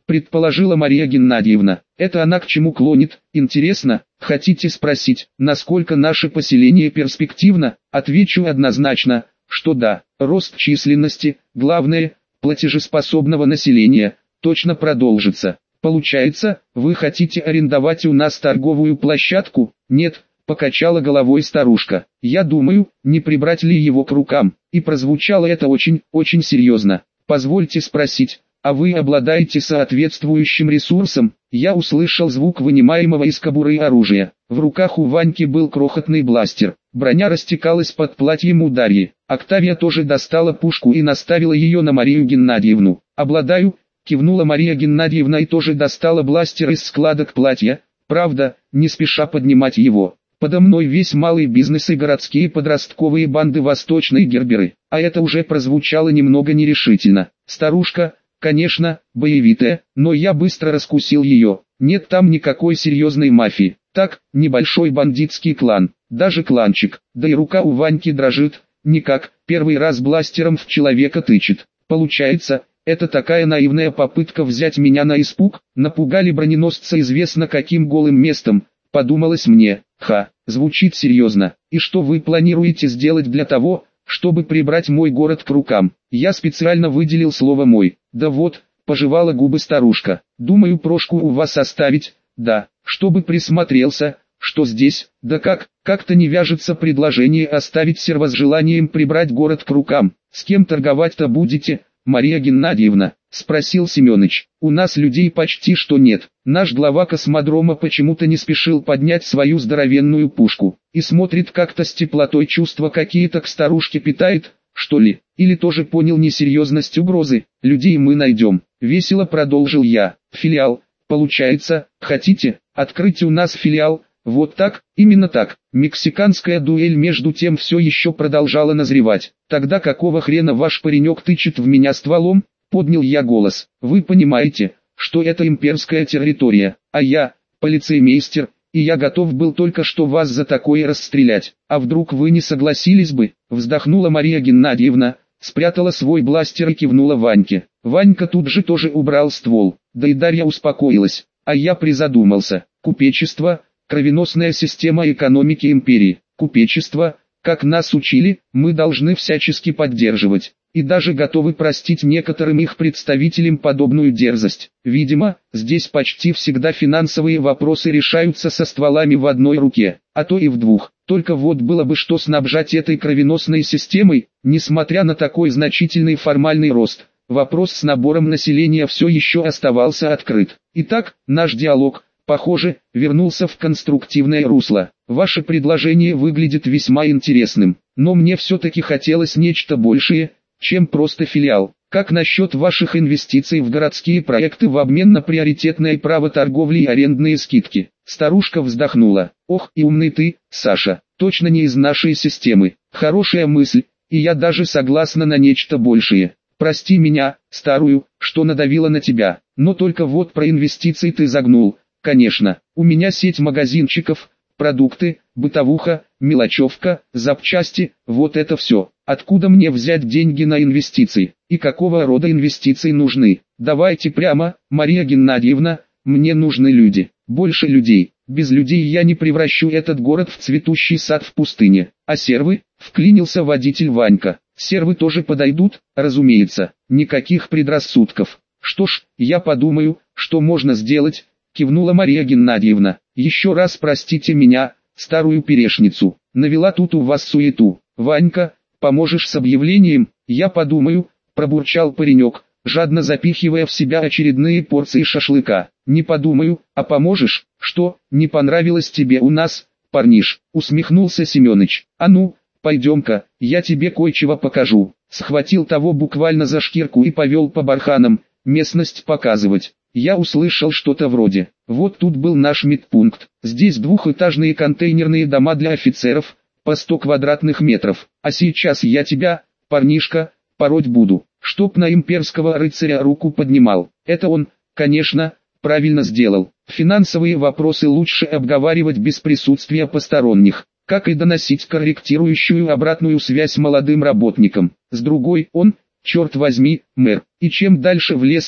предположила Мария Геннадьевна. Это она к чему клонит, интересно? Хотите спросить, насколько наше поселение перспективно? Отвечу однозначно, что да. Рост численности, главное, платежеспособного населения, точно продолжится. Получается, вы хотите арендовать у нас торговую площадку? Нет, покачала головой старушка. Я думаю, не прибрать ли его к рукам? И прозвучало это очень, очень серьезно. Позвольте спросить, а вы обладаете соответствующим ресурсом? Я услышал звук вынимаемого из кобуры оружия. В руках у Ваньки был крохотный бластер. Броня растекалась под платьем у Дарьи. Октавия тоже достала пушку и наставила ее на Марию Геннадьевну. «Обладаю», кивнула Мария Геннадьевна и тоже достала бластер из складок платья, правда, не спеша поднимать его. Подо мной весь малый бизнес и городские подростковые банды восточной Герберы, а это уже прозвучало немного нерешительно. Старушка, конечно, боевитая, но я быстро раскусил ее. Нет там никакой серьезной мафии. Так, небольшой бандитский клан, даже кланчик, да и рука у Ваньки дрожит, никак, первый раз бластером в человека тычет. Получается, это такая наивная попытка взять меня на испуг, напугали броненосца известно каким голым местом, подумалось мне. Звучит серьезно. И что вы планируете сделать для того, чтобы прибрать мой город к рукам? Я специально выделил слово «мой». Да вот, пожевала губы старушка. Думаю, Прошку у вас оставить, да, чтобы присмотрелся, что здесь, да как-то не вяжется предложение оставить серва с желанием прибрать город к рукам. С кем торговать-то будете, Мария Геннадьевна? Спросил Семёныч. У нас людей почти что нет. Наш глава космодрома почему-то не спешил поднять свою здоровенную пушку. И смотрит как-то с теплотой, чувства какие-то к старушке питает, что ли. Или тоже понял несерьезность угрозы. Людей мы найдем. Весело продолжил я. Филиал, получается, хотите открыть у нас филиал? Вот так, именно так. Мексиканская дуэль между тем все еще продолжала назревать. Тогда какого хрена ваш паренек тычет в меня стволом? Поднял я голос. Вы понимаете, что это имперская территория, а я, полицеймейстер, и я готов был только что вас за такое расстрелять. А вдруг вы не согласились бы? Вздохнула Мария Геннадьевна, спрятала свой бластер и кивнула Ваньке. Ванька тут же тоже убрал ствол, да и Дарья успокоилась, а я призадумался. Купечество, кровеносная система экономики империи. Купечество, как нас учили, мы должны всячески поддерживать. И даже готовы простить некоторым их представителям подобную дерзость. Видимо, здесь почти всегда финансовые вопросы решаются со стволами в одной руке, а то и в двух. Только вот было бы что снабжать этой кровеносной системой, несмотря на такой значительный формальный рост. Вопрос с набором населения все еще оставался открыт. Итак, наш диалог, похоже, вернулся в конструктивное русло. Ваше предложение выглядит весьма интересным, но мне все-таки хотелось нечто большее, чем просто филиал. Как насчет ваших инвестиций в городские проекты в обмен на приоритетное право торговли и арендные скидки? Старушка вздохнула. Ох, и умный ты, Саша, точно не из нашей системы. Хорошая мысль, и я даже согласна на нечто большее. Прости меня, старую, что надавила на тебя, но только вот про инвестиции ты загнул. Конечно, у меня сеть магазинчиков, продукты, бытовуха, мелочевка, запчасти, вот это все. Откуда мне взять деньги на инвестиции? И какого рода инвестиции нужны? Давайте прямо, Мария Геннадьевна, мне нужны люди, больше людей. Без людей я не превращу этот город в цветущий сад в пустыне. А сервы? Вклинился водитель Ванька. Сервы тоже подойдут, разумеется, никаких предрассудков. Что ж, я подумаю, что можно сделать, кивнула Мария Геннадьевна. Еще раз простите меня, старую перешницу, навела тут у вас суету. Ванька, поможешь с объявлением? Я подумаю, пробурчал паренек, жадно запихивая в себя очередные порции шашлыка. Не подумаю, а поможешь? Что, не понравилось тебе у нас, парниш? Усмехнулся Семёныч. А ну, пойдем-ка, я тебе кое-чего покажу. Схватил того буквально за шкирку и повел по барханам, местность показывать. Я услышал что-то вроде: вот тут был наш медпункт, здесь двухэтажные контейнерные дома для офицеров, по 100 квадратных метров, а сейчас я тебя, парнишка, пороть буду, чтоб на имперского рыцаря руку поднимал. Это он, конечно, правильно сделал. Финансовые вопросы лучше обговаривать без присутствия посторонних, как и доносить корректирующую обратную связь молодым работникам. С другой, он, черт возьми, мэр, и чем дальше в лес,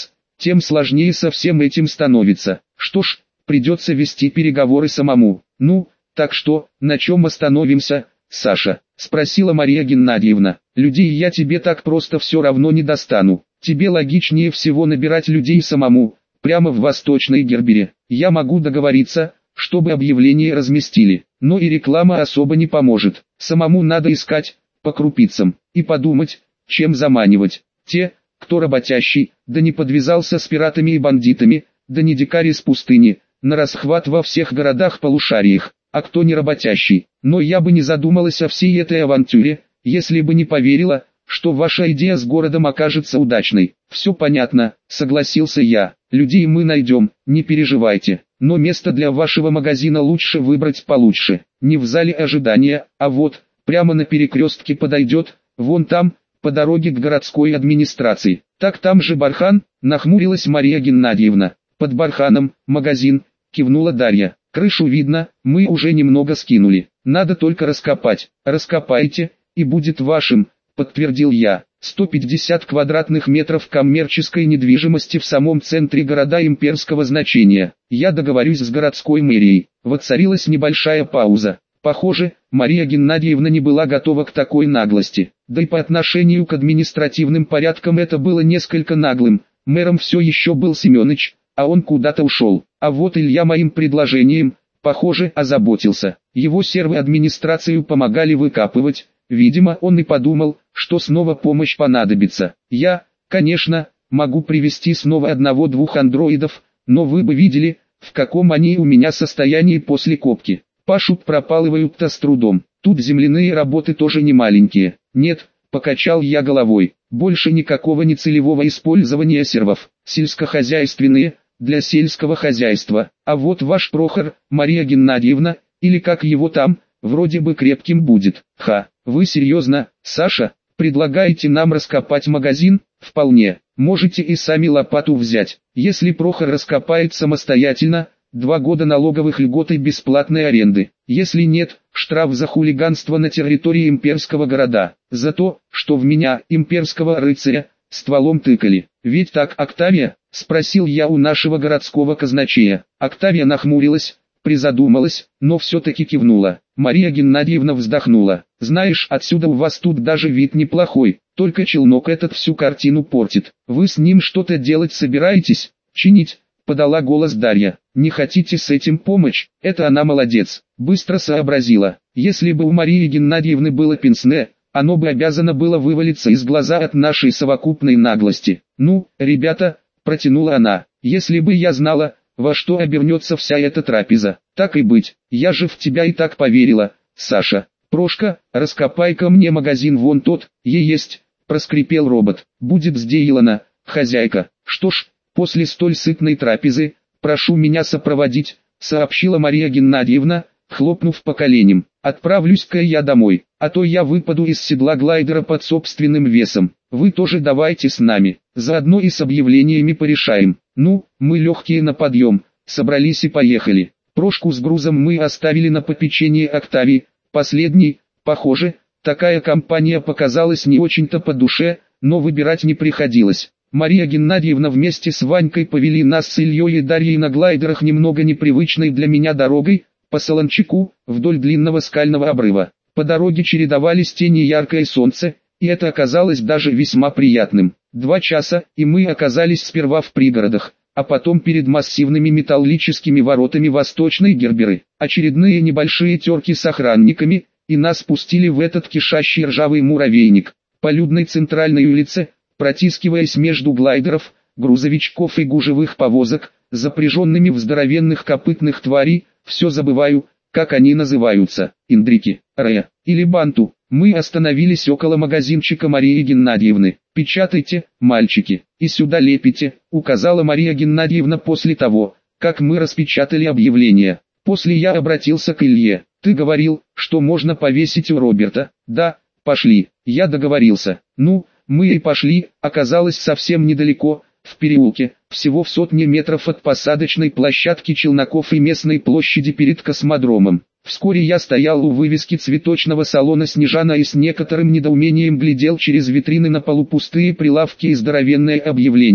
тем сложнее со всем этим становится. Что ж, придется вести переговоры самому. Ну, так что, на чем остановимся, Саша? Спросила Мария Геннадьевна. Людей я тебе так просто все равно не достану. Тебе логичнее всего набирать людей самому, прямо в Восточной Гербере. Я могу договориться, чтобы объявление разместили, но и реклама особо не поможет. Самому надо искать, по крупицам, и подумать, чем заманивать. Те, кто работящий, да не подвязался с пиратами и бандитами, да не дикарь из пустыни, на расхват во всех городах-полушариях, а кто не работящий. Но я бы не задумалась о всей этой авантюре, если бы не поверила, что ваша идея с городом окажется удачной. Все понятно, согласился я. Людей мы найдем, не переживайте. Но место для вашего магазина лучше выбрать получше. Не в зале ожидания, а вот, прямо на перекрестке подойдет, вон там, по дороге к городской администрации. Так там же Бархан, нахмурилась Мария Геннадьевна. Под Барханом, магазин, кивнула Дарья. Крышу видно, мы уже немного скинули. Надо только раскопать. Раскопайте, и будет вашим, подтвердил я. 150 квадратных метров коммерческой недвижимости в самом центре города имперского значения. Я договорюсь с городской мэрией. Воцарилась небольшая пауза. Похоже, Мария Геннадьевна не была готова к такой наглости. Да и по отношению к административным порядкам это было несколько наглым. Мэром все еще был Семеныч, а он куда-то ушел. А вот Илья моим предложением, похоже, озаботился. Его сервы администрацию помогали выкапывать. Видимо, он и подумал, что снова помощь понадобится. Я, конечно, могу привести снова одного-двух андроидов, но вы бы видели, в каком они у меня состоянии после копки. Пашут пропалывают-то с трудом. Тут земляные работы тоже не маленькие. Нет, покачал я головой. Больше никакого нецелевого использования сервов. Сельскохозяйственные, для сельского хозяйства. А вот ваш Прохор, Мария Геннадьевна, или как его там, вроде бы крепким будет. Ха, вы серьезно, Саша, предлагаете нам раскопать магазин? Вполне. Можете и сами лопату взять. Если Прохор раскопает самостоятельно, 2 года налоговых льгот и бесплатной аренды. Если нет, штраф за хулиганство на территории имперского города. За то, что в меня, имперского рыцаря, стволом тыкали. Ведь так, Октавия? Спросил я у нашего городского казначея. Октавия нахмурилась, призадумалась, но все-таки кивнула. Мария Геннадьевна вздохнула. Знаешь, отсюда у вас тут даже вид неплохой, только челнок этот всю картину портит. Вы с ним что-то делать собираетесь? Чинить? Подала голос Дарья. Не хотите с этим помочь? Это она молодец. Быстро сообразила. Если бы у Марии Геннадьевны было пенсне, оно бы обязано было вывалиться из глаза от нашей совокупной наглости. Ну, ребята, протянула она, если бы я знала, во что обернется вся эта трапеза. Так и быть, я же в тебя и так поверила, Саша. Прошка, раскопай-ка мне магазин вон тот, есть, проскрипел робот. Будет сделано, хозяйка. Что ж, после столь сытной трапезы, прошу меня сопроводить, сообщила Мария Геннадьевна, хлопнув по коленям. Отправлюсь-ка я домой, а то я выпаду из седла глайдера под собственным весом. Вы тоже давайте с нами, заодно и с объявлениями порешаем. Ну, мы легкие на подъем, собрались и поехали. Прошку с грузом мы оставили на попечение Октавии. Последний, похоже, такая компания показалась не очень-то по душе, но выбирать не приходилось. Мария Геннадьевна вместе с Ванькой повели нас с Ильей и Дарьей на глайдерах немного непривычной для меня дорогой, по Солончаку, вдоль длинного скального обрыва. По дороге чередовались тени и яркое солнце, и это оказалось даже весьма приятным. 2 часа, и мы оказались сперва в пригородах, а потом перед массивными металлическими воротами Восточной Герберы. Очередные небольшие терки с охранниками, и нас спустили в этот кишащий ржавый муравейник. По людной центральной улице, протискиваясь между глайдеров, грузовичков и гужевых повозок, запряженными в здоровенных копытных тварей, все забываю, как они называются, индрики, ре, или банту. Мы остановились около магазинчика Марии Геннадьевны. «Печатайте, мальчики, и сюда лепите», указала Мария Геннадьевна после того, как мы распечатали объявление. После я обратился к Илье. «Ты говорил, что можно повесить у Роберта?» «Да, пошли». Я договорился. Ну, мы и пошли, оказалось совсем недалеко, в переулке, всего в 100 метров от посадочной площадки челноков и местной площади перед космодромом. Вскоре я стоял у вывески цветочного салона «Снежана» и с некоторым недоумением глядел через витрины на полупустые прилавки и здоровенное объявление.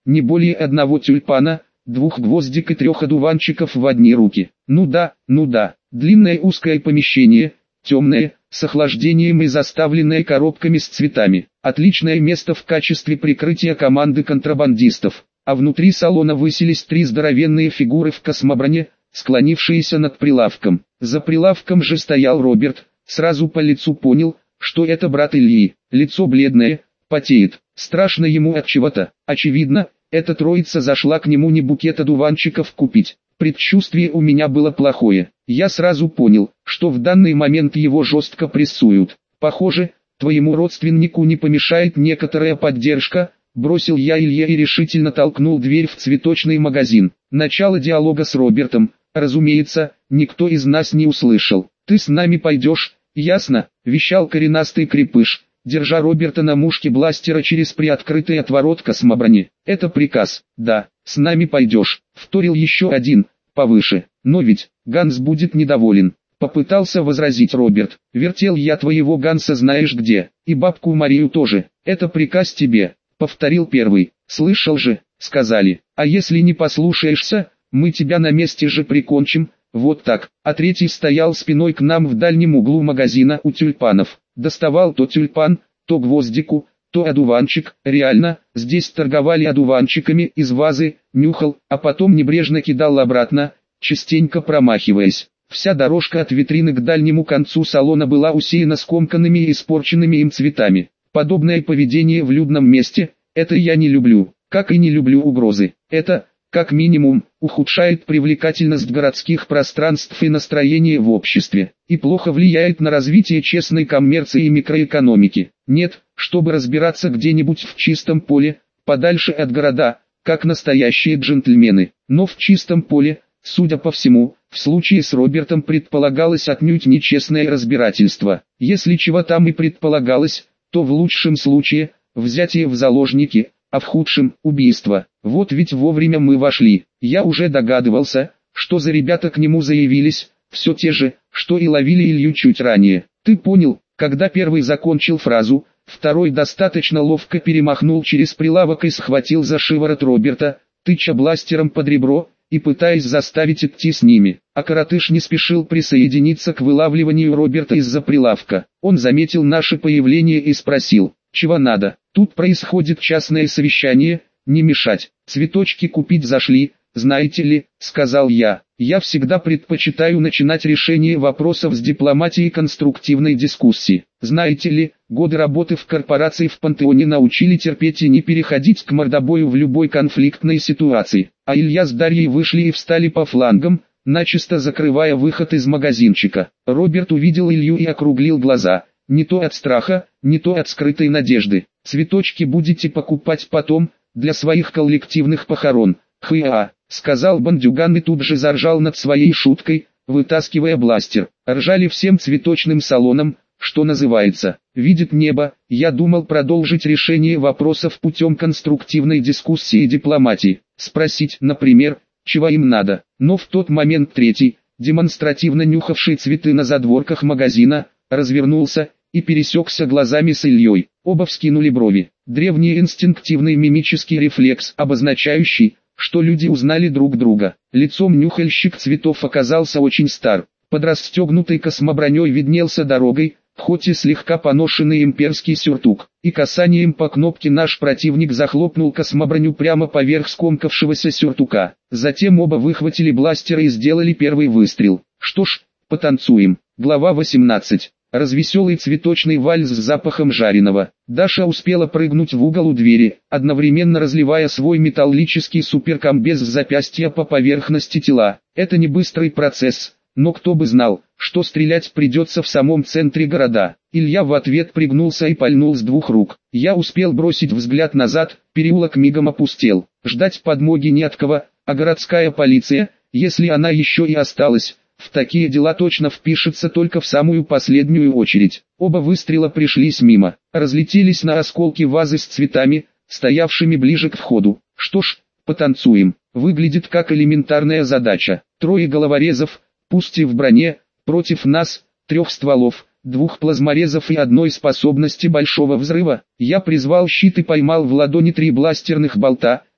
не более одного тюльпана, 2 гвоздик и 3 одуванчиков в одни руки. Ну да, длинное узкое помещение, темное, с охлаждением и заставленное коробками с цветами. Отличное место в качестве прикрытия команды контрабандистов. А внутри салона высились 3 здоровенные фигуры в космоброне, склонившиеся над прилавком. За прилавком же стоял Роберт, сразу по лицу понял, что это брат Ильи. Лицо бледное, потеет, страшно ему от чего-то. Очевидно, эта троица зашла к нему не букет одуванчиков купить. Предчувствие у меня было плохое. Я сразу понял, что в данный момент его жестко прессуют. Похоже, твоему родственнику не помешает некоторая поддержка, бросил я Илье и решительно толкнул дверь в цветочный магазин. Начало диалога с Робертом, разумеется, никто из нас не услышал. «Ты с нами пойдешь, ясно?» – вещал коренастый крепыш, держа Роберта на мушке бластера через приоткрытый отворот космоброни. «Это приказ». «Да, с нами пойдешь», – вторил еще один, повыше. «Но ведь, Ганс будет недоволен», – попытался возразить Роберт. «Вертел я твоего Ганса знаешь где, и бабку Марию тоже. Это приказ тебе», – повторил первый. «Слышал же, сказали, а если не послушаешься, мы тебя на месте же прикончим». Вот так, а третий стоял спиной к нам в дальнем углу магазина у тюльпанов. Доставал то тюльпан, то гвоздику, то одуванчик. Реально, здесь торговали одуванчиками из вазы, нюхал, а потом небрежно кидал обратно, частенько промахиваясь. Вся дорожка от витрины к дальнему концу салона была усеяна скомканными и испорченными им цветами. Подобное поведение в людном месте, это я не люблю, как и не люблю угрозы. Это, как минимум, ухудшает привлекательность городских пространств и настроение в обществе, и плохо влияет на развитие честной коммерции и микроэкономики. Нет, чтобы разбираться где-нибудь в чистом поле, подальше от города, как настоящие джентльмены. Но в чистом поле, судя по всему, в случае с Робертом предполагалось отнюдь нечестное разбирательство. Если чего там и предполагалось, то в лучшем случае, взятие в заложники, а в худшем – убийство. Вот ведь вовремя мы вошли. Я уже догадывался, что за ребята к нему заявились, все те же, что и ловили Илью чуть ранее. Ты понял, когда первый закончил фразу, второй достаточно ловко перемахнул через прилавок и схватил за шиворот Роберта, тыча бластером под ребро, и пытаясь заставить идти с ними. А коротыш не спешил присоединиться к вылавливанию Роберта из-за прилавка. Он заметил наше появление и спросил, чего надо. Тут происходит частное совещание, не мешать. Цветочки купить зашли, знаете ли, сказал я. Я всегда предпочитаю начинать решение вопросов с дипломатии и конструктивной дискуссии. Знаете ли, годы работы в корпорации в Пантеоне научили терпеть и не переходить к мордобою в любой конфликтной ситуации. А Илья с Дарьей вышли и встали по флангам, начисто закрывая выход из магазинчика. Роберт увидел Илью и округлил глаза. Не то от страха, не то от скрытой надежды. Цветочки будете покупать потом, для своих коллективных похорон. «Хы-а», — сказал бандюган и тут же заржал над своей шуткой, вытаскивая бластер. Ржали всем цветочным салоном, что называется. Видит небо, я думал продолжить решение вопросов путем конструктивной дискуссии и дипломатии. Спросить, например, чего им надо. Но в тот момент третий, демонстративно нюхавший цветы на задворках магазина, развернулся и пересекся глазами с Ильей. Оба вскинули брови. Древний инстинктивный мимический рефлекс, обозначающий, что люди узнали друг друга. Лицом нюхальщик цветов оказался очень стар. Под расстегнутой космоброней виднелся дорогой, хоть и слегка поношенный имперский сюртук. И касанием по кнопке наш противник захлопнул космоброню прямо поверх скомкавшегося сюртука. Затем оба выхватили бластеры и сделали первый выстрел. Что ж, потанцуем. Глава 18. Развеселый цветочный вальс с запахом жареного. Даша успела прыгнуть в угол у двери, одновременно разливая свой металлический суперкомбез с запястья по поверхности тела. Это не быстрый процесс, но кто бы знал, что стрелять придется в самом центре города. Илья в ответ пригнулся и пальнул с 2 рук. Я успел бросить взгляд назад, переулок мигом опустел. Ждать подмоги не от кого, а городская полиция, если она еще и осталась, в такие дела точно впишется только в самую последнюю очередь. Оба выстрела пришлись мимо, разлетелись на осколки вазы с цветами, стоявшими ближе к входу. Что ж, потанцуем. Выглядит как элементарная задача. 3 головорезов, пусть и в броне, против нас, 3 стволов, 2 плазморезов и 1 способности большого взрыва. Я призвал щит и поймал в ладони 3 бластерных болта,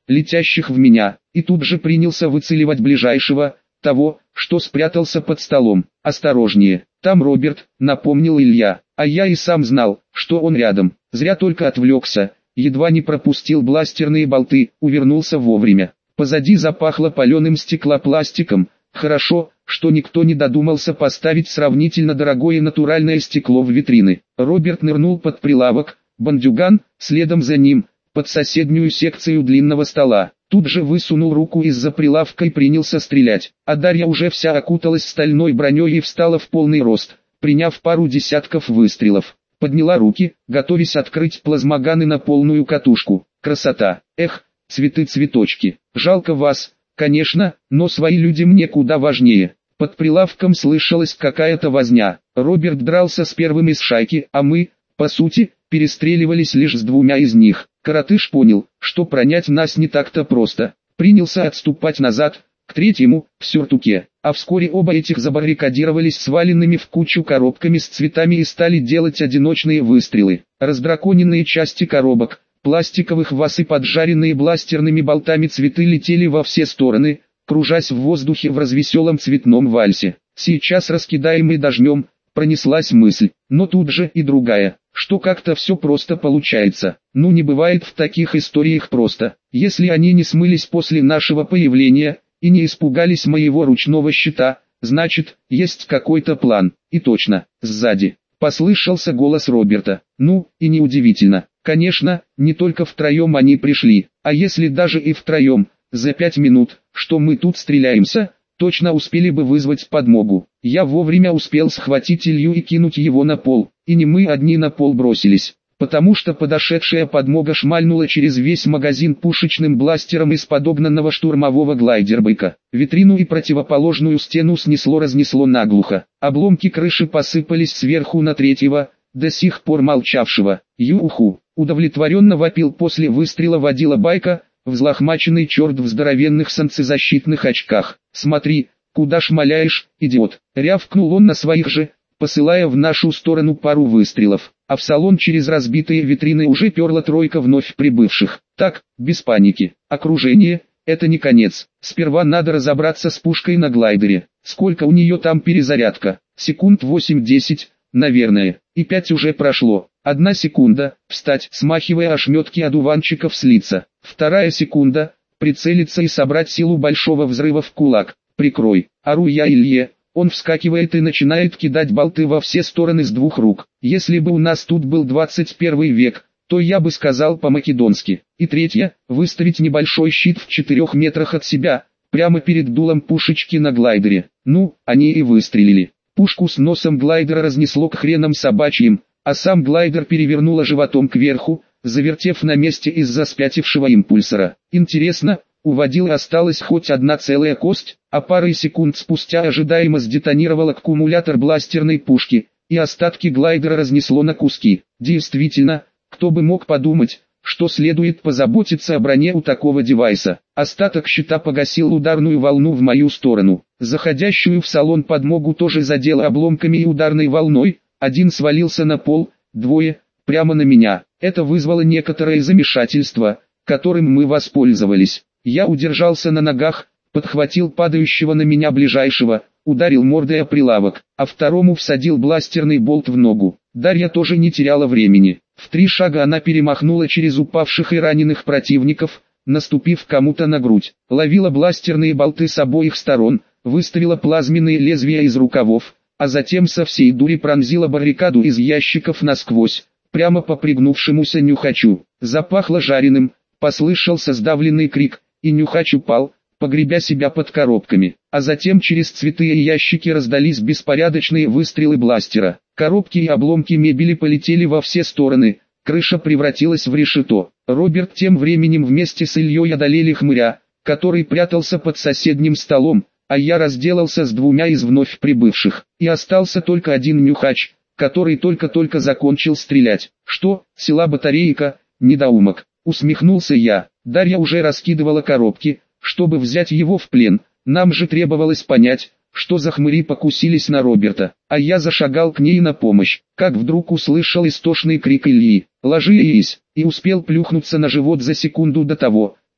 летящих в меня, и тут же принялся выцеливать ближайшего, того, что спрятался под столом. «Осторожнее, там Роберт», — напомнил Илья, а я и сам знал, что он рядом. Зря только отвлекся, едва не пропустил бластерные болты, увернулся вовремя. Позади запахло паленым стеклопластиком. Хорошо, что никто не додумался поставить сравнительно дорогое натуральное стекло в витрины. Роберт нырнул под прилавок, бандюган, следом за ним, под соседнюю секцию длинного стола. Тут же высунул руку из-за прилавка и принялся стрелять. А Дарья уже вся окуталась стальной броней и встала в полный рост, приняв пару десятков выстрелов. Подняла руки, готовясь открыть плазмоганы на полную катушку. Красота! Эх, цветы-цветочки, жалко вас, конечно, но свои люди мне куда важнее. Под прилавком слышалась какая-то возня. Роберт дрался с первым из шайки, а мы, по сути, перестреливались лишь с двумя из них. Коротыш понял, что пронять нас не так-то просто. Принялся отступать назад, к третьему, в сюртуке. А вскоре оба этих забаррикадировались сваленными в кучу коробками с цветами и стали делать одиночные выстрелы. Раздраконенные части коробок, пластиковых ваз и поджаренные бластерными болтами цветы летели во все стороны, кружась в воздухе в развеселом цветном вальсе. Сейчас раскидаемый дождем, пронеслась мысль, но тут же и другая, что как-то все просто получается. Ну не бывает в таких историях просто. Если они не смылись после нашего появления и не испугались моего ручного щита, значит, есть какой-то план. И точно, сзади послышался голос Роберта. Ну, и неудивительно. Конечно, не только втроем они пришли, а если даже и втроем, за 5 минут, что мы тут стреляемся, точно успели бы вызвать подмогу. Я вовремя успел схватить Илью и кинуть его на пол, и не мы одни на пол бросились, потому что подошедшая подмога шмальнула через весь магазин пушечным бластером из подогнанного штурмового глайдербыка. Витрину и противоположную стену снесло-разнесло наглухо, обломки крыши посыпались сверху на третьего, до сих пор молчавшего. «Юху!» — удовлетворенно вопил после выстрела водила байка, взлохмаченный черт в здоровенных солнцезащитных очках. «Смотри, куда шмаляешь, идиот!» — рявкнул он на своих же, посылая в нашу сторону пару выстрелов, а в салон через разбитые витрины уже перла тройка вновь прибывших. Так, без паники. Окружение — это не конец. Сперва надо разобраться с пушкой на глайдере. Сколько у нее там перезарядка? Секунд 8-10, наверное, и 5 уже прошло. 1 секунда, встать, смахивая ошметки одуванчиков с лица. 2 секунда, прицелиться и собрать силу большого взрыва в кулак. Прикрой. Ору я Илье. Он вскакивает и начинает кидать болты во все стороны с 2 рук. Если бы у нас тут был 21 век, то я бы сказал по-македонски. И 3. Выставить небольшой щит в 4 метрах от себя, прямо перед дулом пушечки на глайдере. Ну, они и выстрелили. Пушку с носом глайдера разнесло к хренам собачьим, а сам глайдер перевернуло животом кверху, завертев на месте из-за спятившего импульсора. Интересно, у водилы осталась хоть одна целая кость, а парой секунд спустя ожидаемо сдетонировал аккумулятор бластерной пушки, и остатки глайдера разнесло на куски. Действительно, кто бы мог подумать, что следует позаботиться о броне у такого девайса. Остаток щита погасил ударную волну в мою сторону. Заходящую в салон подмогу тоже задело обломками и ударной волной. 1 свалился на пол, 2 прямо на меня. Это вызвало некоторое замешательство, которым мы воспользовались. Я удержался на ногах, подхватил падающего на меня ближайшего, ударил мордой о прилавок, а второму всадил бластерный болт в ногу. Дарья тоже не теряла времени. В 3 шага она перемахнула через упавших и раненых противников, наступив кому-то на грудь. Ловила бластерные болты с обоих сторон, выставила плазменные лезвия из рукавов, а затем со всей дури пронзила баррикаду из ящиков насквозь, прямо по пригнувшемуся нюхачу. Запахло жареным, послышался сдавленный крик, и нюхач упал, погребя себя под коробками. А затем через цветы и ящики раздались беспорядочные выстрелы бластера. Коробки и обломки мебели полетели во все стороны, крыша превратилась в решето. Роберт тем временем вместе с Ильей одолели хмыря, который прятался под соседним столом, а я разделался с 2 из вновь прибывших, и остался только 1 нюхач, который только-только закончил стрелять. «Что, села батарейка, недоумок?» — усмехнулся я. Дарья уже раскидывала коробки, чтобы взять его в плен. Нам же требовалось понять, что за хмыри покусились на Роберта, а я зашагал к ней на помощь, как вдруг услышал истошный крик Ильи: «Ложись!» и успел плюхнуться на живот за секунду до того,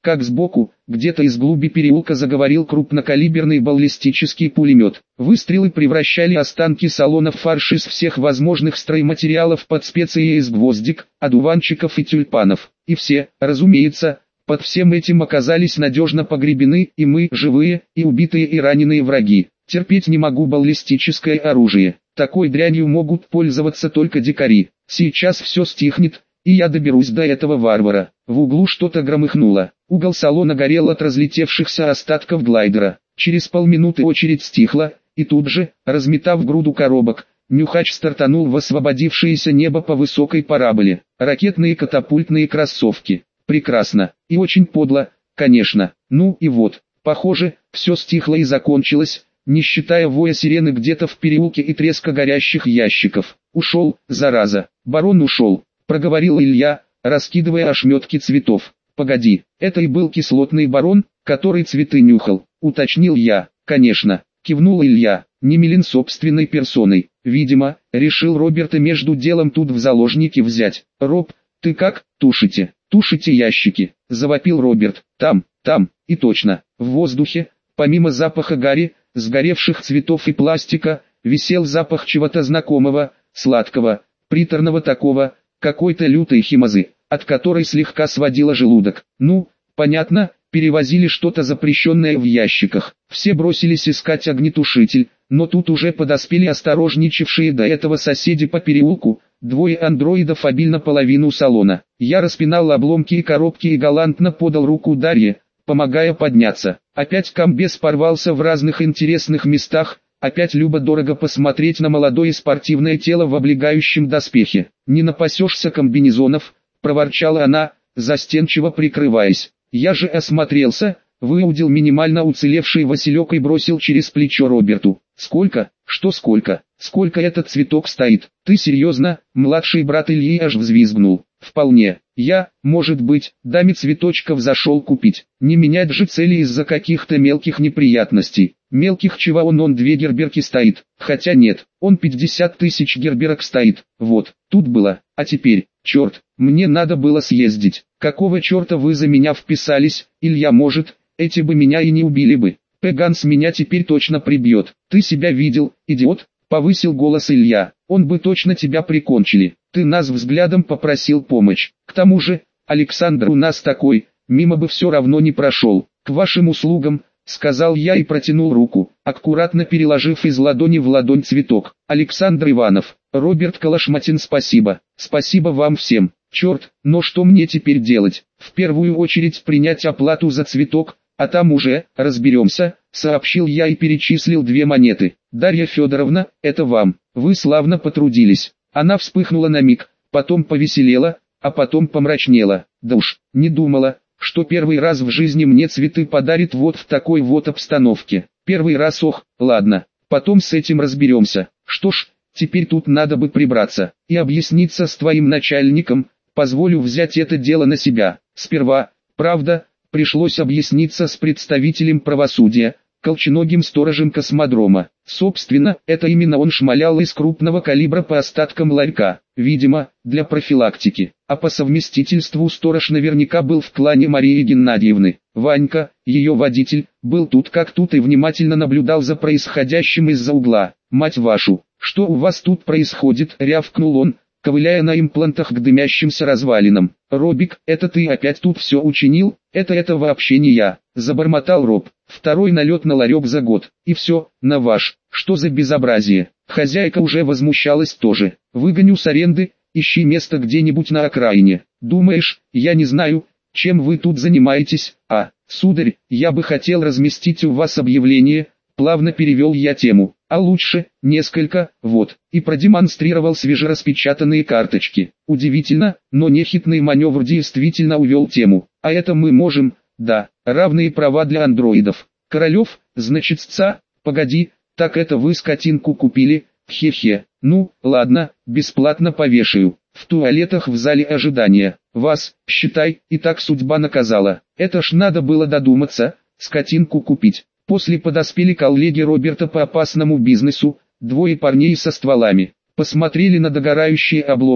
как сбоку, где-то из глуби переулка заговорил крупнокалиберный баллистический пулемет. Выстрелы превращали останки салона в фарш из всех возможных стройматериалов под специи из гвоздик, одуванчиков и тюльпанов. И все, разумеется, под всем этим оказались надежно погребены и мы, живые, и убитые и раненые враги. Терпеть не могу баллистическое оружие. Такой дрянью могут пользоваться только дикари. Сейчас все стихнет, и я доберусь до этого варвара. В углу что-то громыхнуло. Угол салона горел от разлетевшихся остатков глайдера. Через полминуты очередь стихла, и тут же, разметав груду коробок, Нюхач стартанул в освободившееся небо по высокой параболе. Ракетные катапультные кроссовки. Прекрасно. И очень подло, конечно. Ну и вот, похоже, все стихло и закончилось, не считая воя сирены где-то в переулке и треска горящих ящиков. Ушел, зараза. Барон ушел, проговорил Илья, раскидывая ошметки цветов. Погоди, это и был кислотный барон, который цветы нюхал, уточнил я. Конечно, кивнул Илья, Немелин собственной персоной. Видимо, решил Роберта между делом тут в заложники взять. Роб, ты как, тушите ящики, завопил Роберт. Там, и точно, в воздухе, помимо запаха гари, сгоревших цветов и пластика, висел запах чего-то знакомого, сладкого, приторного такого, какой-то лютой химозы, от которой слегка сводило желудок. Ну, понятно, перевозили что-то запрещенное в ящиках. Все бросились искать огнетушитель, но тут уже подоспели осторожничавшие до этого соседи по переулку, двое андроидов обильно половину салона. Я распинал обломки и коробки и галантно подал руку Дарье, помогая подняться. Опять комбез порвался в разных интересных местах, опять любо-дорого посмотреть на молодое спортивное тело в облегающем доспехе. «Не напасешься комбинезонов», — проворчала она, застенчиво прикрываясь. Я же осмотрелся, выудил минимально уцелевший василек и бросил через плечо Роберту. «Сколько? Что сколько? Сколько этот цветок стоит? Ты серьезно?» Младший брат Ильи аж взвизгнул. «Вполне. Я, может быть, даме цветочков зашел купить. Не менять же цели из-за каких-то мелких неприятностей. Мелких чего он 2 герберки стоит. Хотя нет, он 50 тысяч герберок стоит. Вот, тут было. А теперь, черт, мне надо было съездить. Какого черта вы за меня вписались, Илья? Может, эти бы меня и не убили бы. Пеганс меня теперь точно прибьет. Ты себя видел, идиот?» Повысил голос Илья. «Он бы точно тебя прикончили. Ты нас взглядом попросил помощь. К тому же, Александр у нас такой, мимо бы все равно не прошел. К вашим услугам», сказал я и протянул руку, аккуратно переложив из ладони в ладонь цветок. «Александр Иванов, Роберт Калашматин, спасибо. Спасибо вам всем. Черт, но что мне теперь делать? В первую очередь принять оплату за цветок, а там уже разберемся», сообщил я и перечислил 2 монеты. «Дарья Федоровна, это вам. Вы славно потрудились». Она вспыхнула на миг, потом повеселела, а потом помрачнела. «Да уж, не думала, что первый раз в жизни мне цветы подарит вот в такой вот обстановке. Первый раз, ох, ладно, потом с этим разберемся. Что ж, теперь тут надо бы прибраться и объясниться с твоим начальником, позволю взять это дело на себя. Сперва, правда, пришлось объясниться с представителем правосудия, колченогим сторожем космодрома. Собственно, это именно он шмалял из крупного калибра по остаткам ларька, видимо, для профилактики. А по совместительству сторож наверняка был в клане Марии Геннадьевны. Ванька, ее водитель, был тут как тут и внимательно наблюдал за происходящим из-за угла. «Мать вашу, что у вас тут происходит?» — рявкнул он, ковыляя на имплантах к дымящимся развалинам. «Робик, это ты опять тут все учинил?» Это вообще не я», — забормотал Роб. «Второй налет на ларек за год. И все, на ваш. Что за безобразие?» Хозяйка уже возмущалась тоже. «Выгоню с аренды, ищи место где-нибудь на окраине. Думаешь, я не знаю, чем вы тут занимаетесь?» «Сударь, я бы хотел разместить у вас объявление», плавно перевел я тему. «А лучше, несколько, вот», и продемонстрировал свежераспечатанные карточки. Удивительно, но нехитрый маневр действительно увел тему. «А это мы можем, да, равные права для андроидов». «Королев, значит, погоди, так это вы скотинку купили, хе-хе. Ну, ладно, бесплатно повешаю. В туалетах в зале ожидания. Вас, считай, и так судьба наказала. Это ж надо было додуматься, скотинку купить». После подоспели коллеги Роберта по опасному бизнесу, 2 парней со стволами. Посмотрели на догорающие обломки,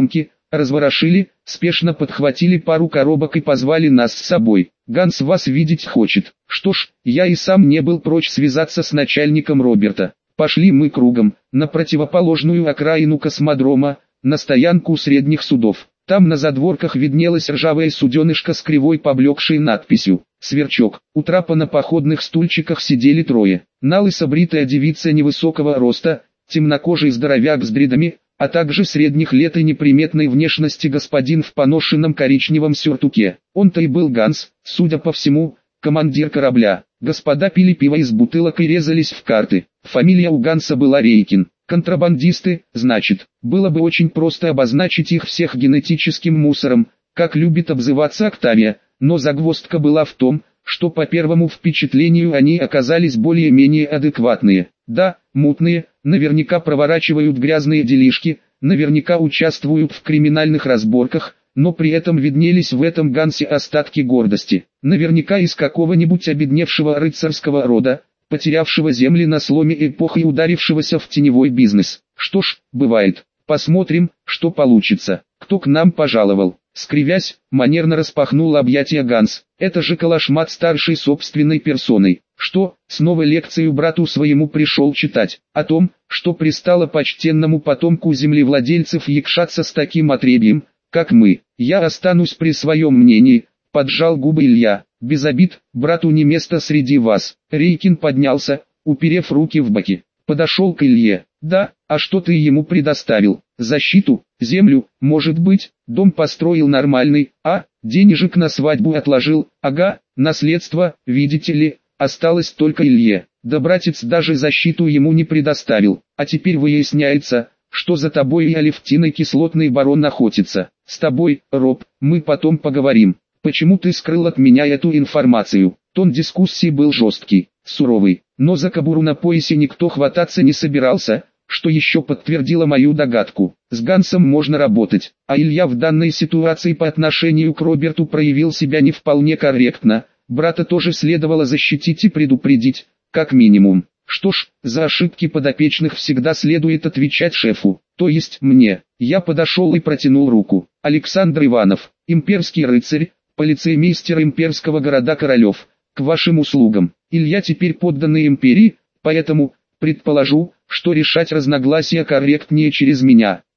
разворошили, спешно подхватили пару коробок и позвали нас с собой. Ганс вас видеть хочет. Что ж, я и сам не был прочь связаться с начальником Роберта. Пошли мы кругом, на противоположную окраину космодрома, на стоянку средних судов. Там на задворках виднелась ржавая суденышка с кривой поблекшей надписью «Сверчок». У трапа на походных стульчиках сидели трое. Налысо бритая девица невысокого роста, темнокожий здоровяк с бредами, а также средних лет и неприметной внешности господин в поношенном коричневом сюртуке. Он-то и был Ганс, судя по всему, командир корабля. Господа пили пиво из бутылок и резались в карты. Фамилия у Ганса была Рейкин. Контрабандисты, значит, было бы очень просто обозначить их всех генетическим мусором, как любит обзываться Октавия, но загвоздка была в том, что по первому впечатлению они оказались более-менее адекватные. Да, мутные, наверняка проворачивают грязные делишки, наверняка участвуют в криминальных разборках, но при этом виднелись в этом Гансе остатки гордости. Наверняка из какого-нибудь обедневшего рыцарского рода, потерявшего земли на сломе эпохи и ударившегося в теневой бизнес. Что ж, бывает. Посмотрим, что получится. Кто к нам пожаловал? Скривясь, манерно распахнул объятия Ганс. Это же Калашмат старший собственной персоной. Что, снова лекцию брату своему пришел читать? О том, что пристало почтенному потомку землевладельцев якшаться с таким отребьем, как мы. Я останусь при своем мнении, поджал губы Илья. Без обид, брату не место среди вас. Рейкин поднялся, уперев руки в боки. Подошел к Илье. Да, а что ты ему предоставил? Защиту, землю, может быть, дом построил нормальный, а, денежек на свадьбу отложил, ага, наследство, видите ли, осталось только Илье. Да братец даже защиту ему не предоставил, а теперь выясняется, что за тобой и алевтиной кислотный барон охотится. С тобой, Роб, мы потом поговорим. Почему ты скрыл от меня эту информацию? Тон дискуссии был жесткий, суровый, но за кобуру на поясе никто хвататься не собирался, что еще подтвердило мою догадку. С Гансом можно работать, а Илья в данной ситуации по отношению к Роберту проявил себя не вполне корректно, брата тоже следовало защитить и предупредить, как минимум. Что ж, за ошибки подопечных всегда следует отвечать шефу, то есть мне. Я подошел и протянул руку. Александр Иванов, имперский рыцарь, полицеймейстер имперского города Королев, к вашим услугам. Илья теперь подданный империи, поэтому, предположу, что решать разногласия корректнее через меня.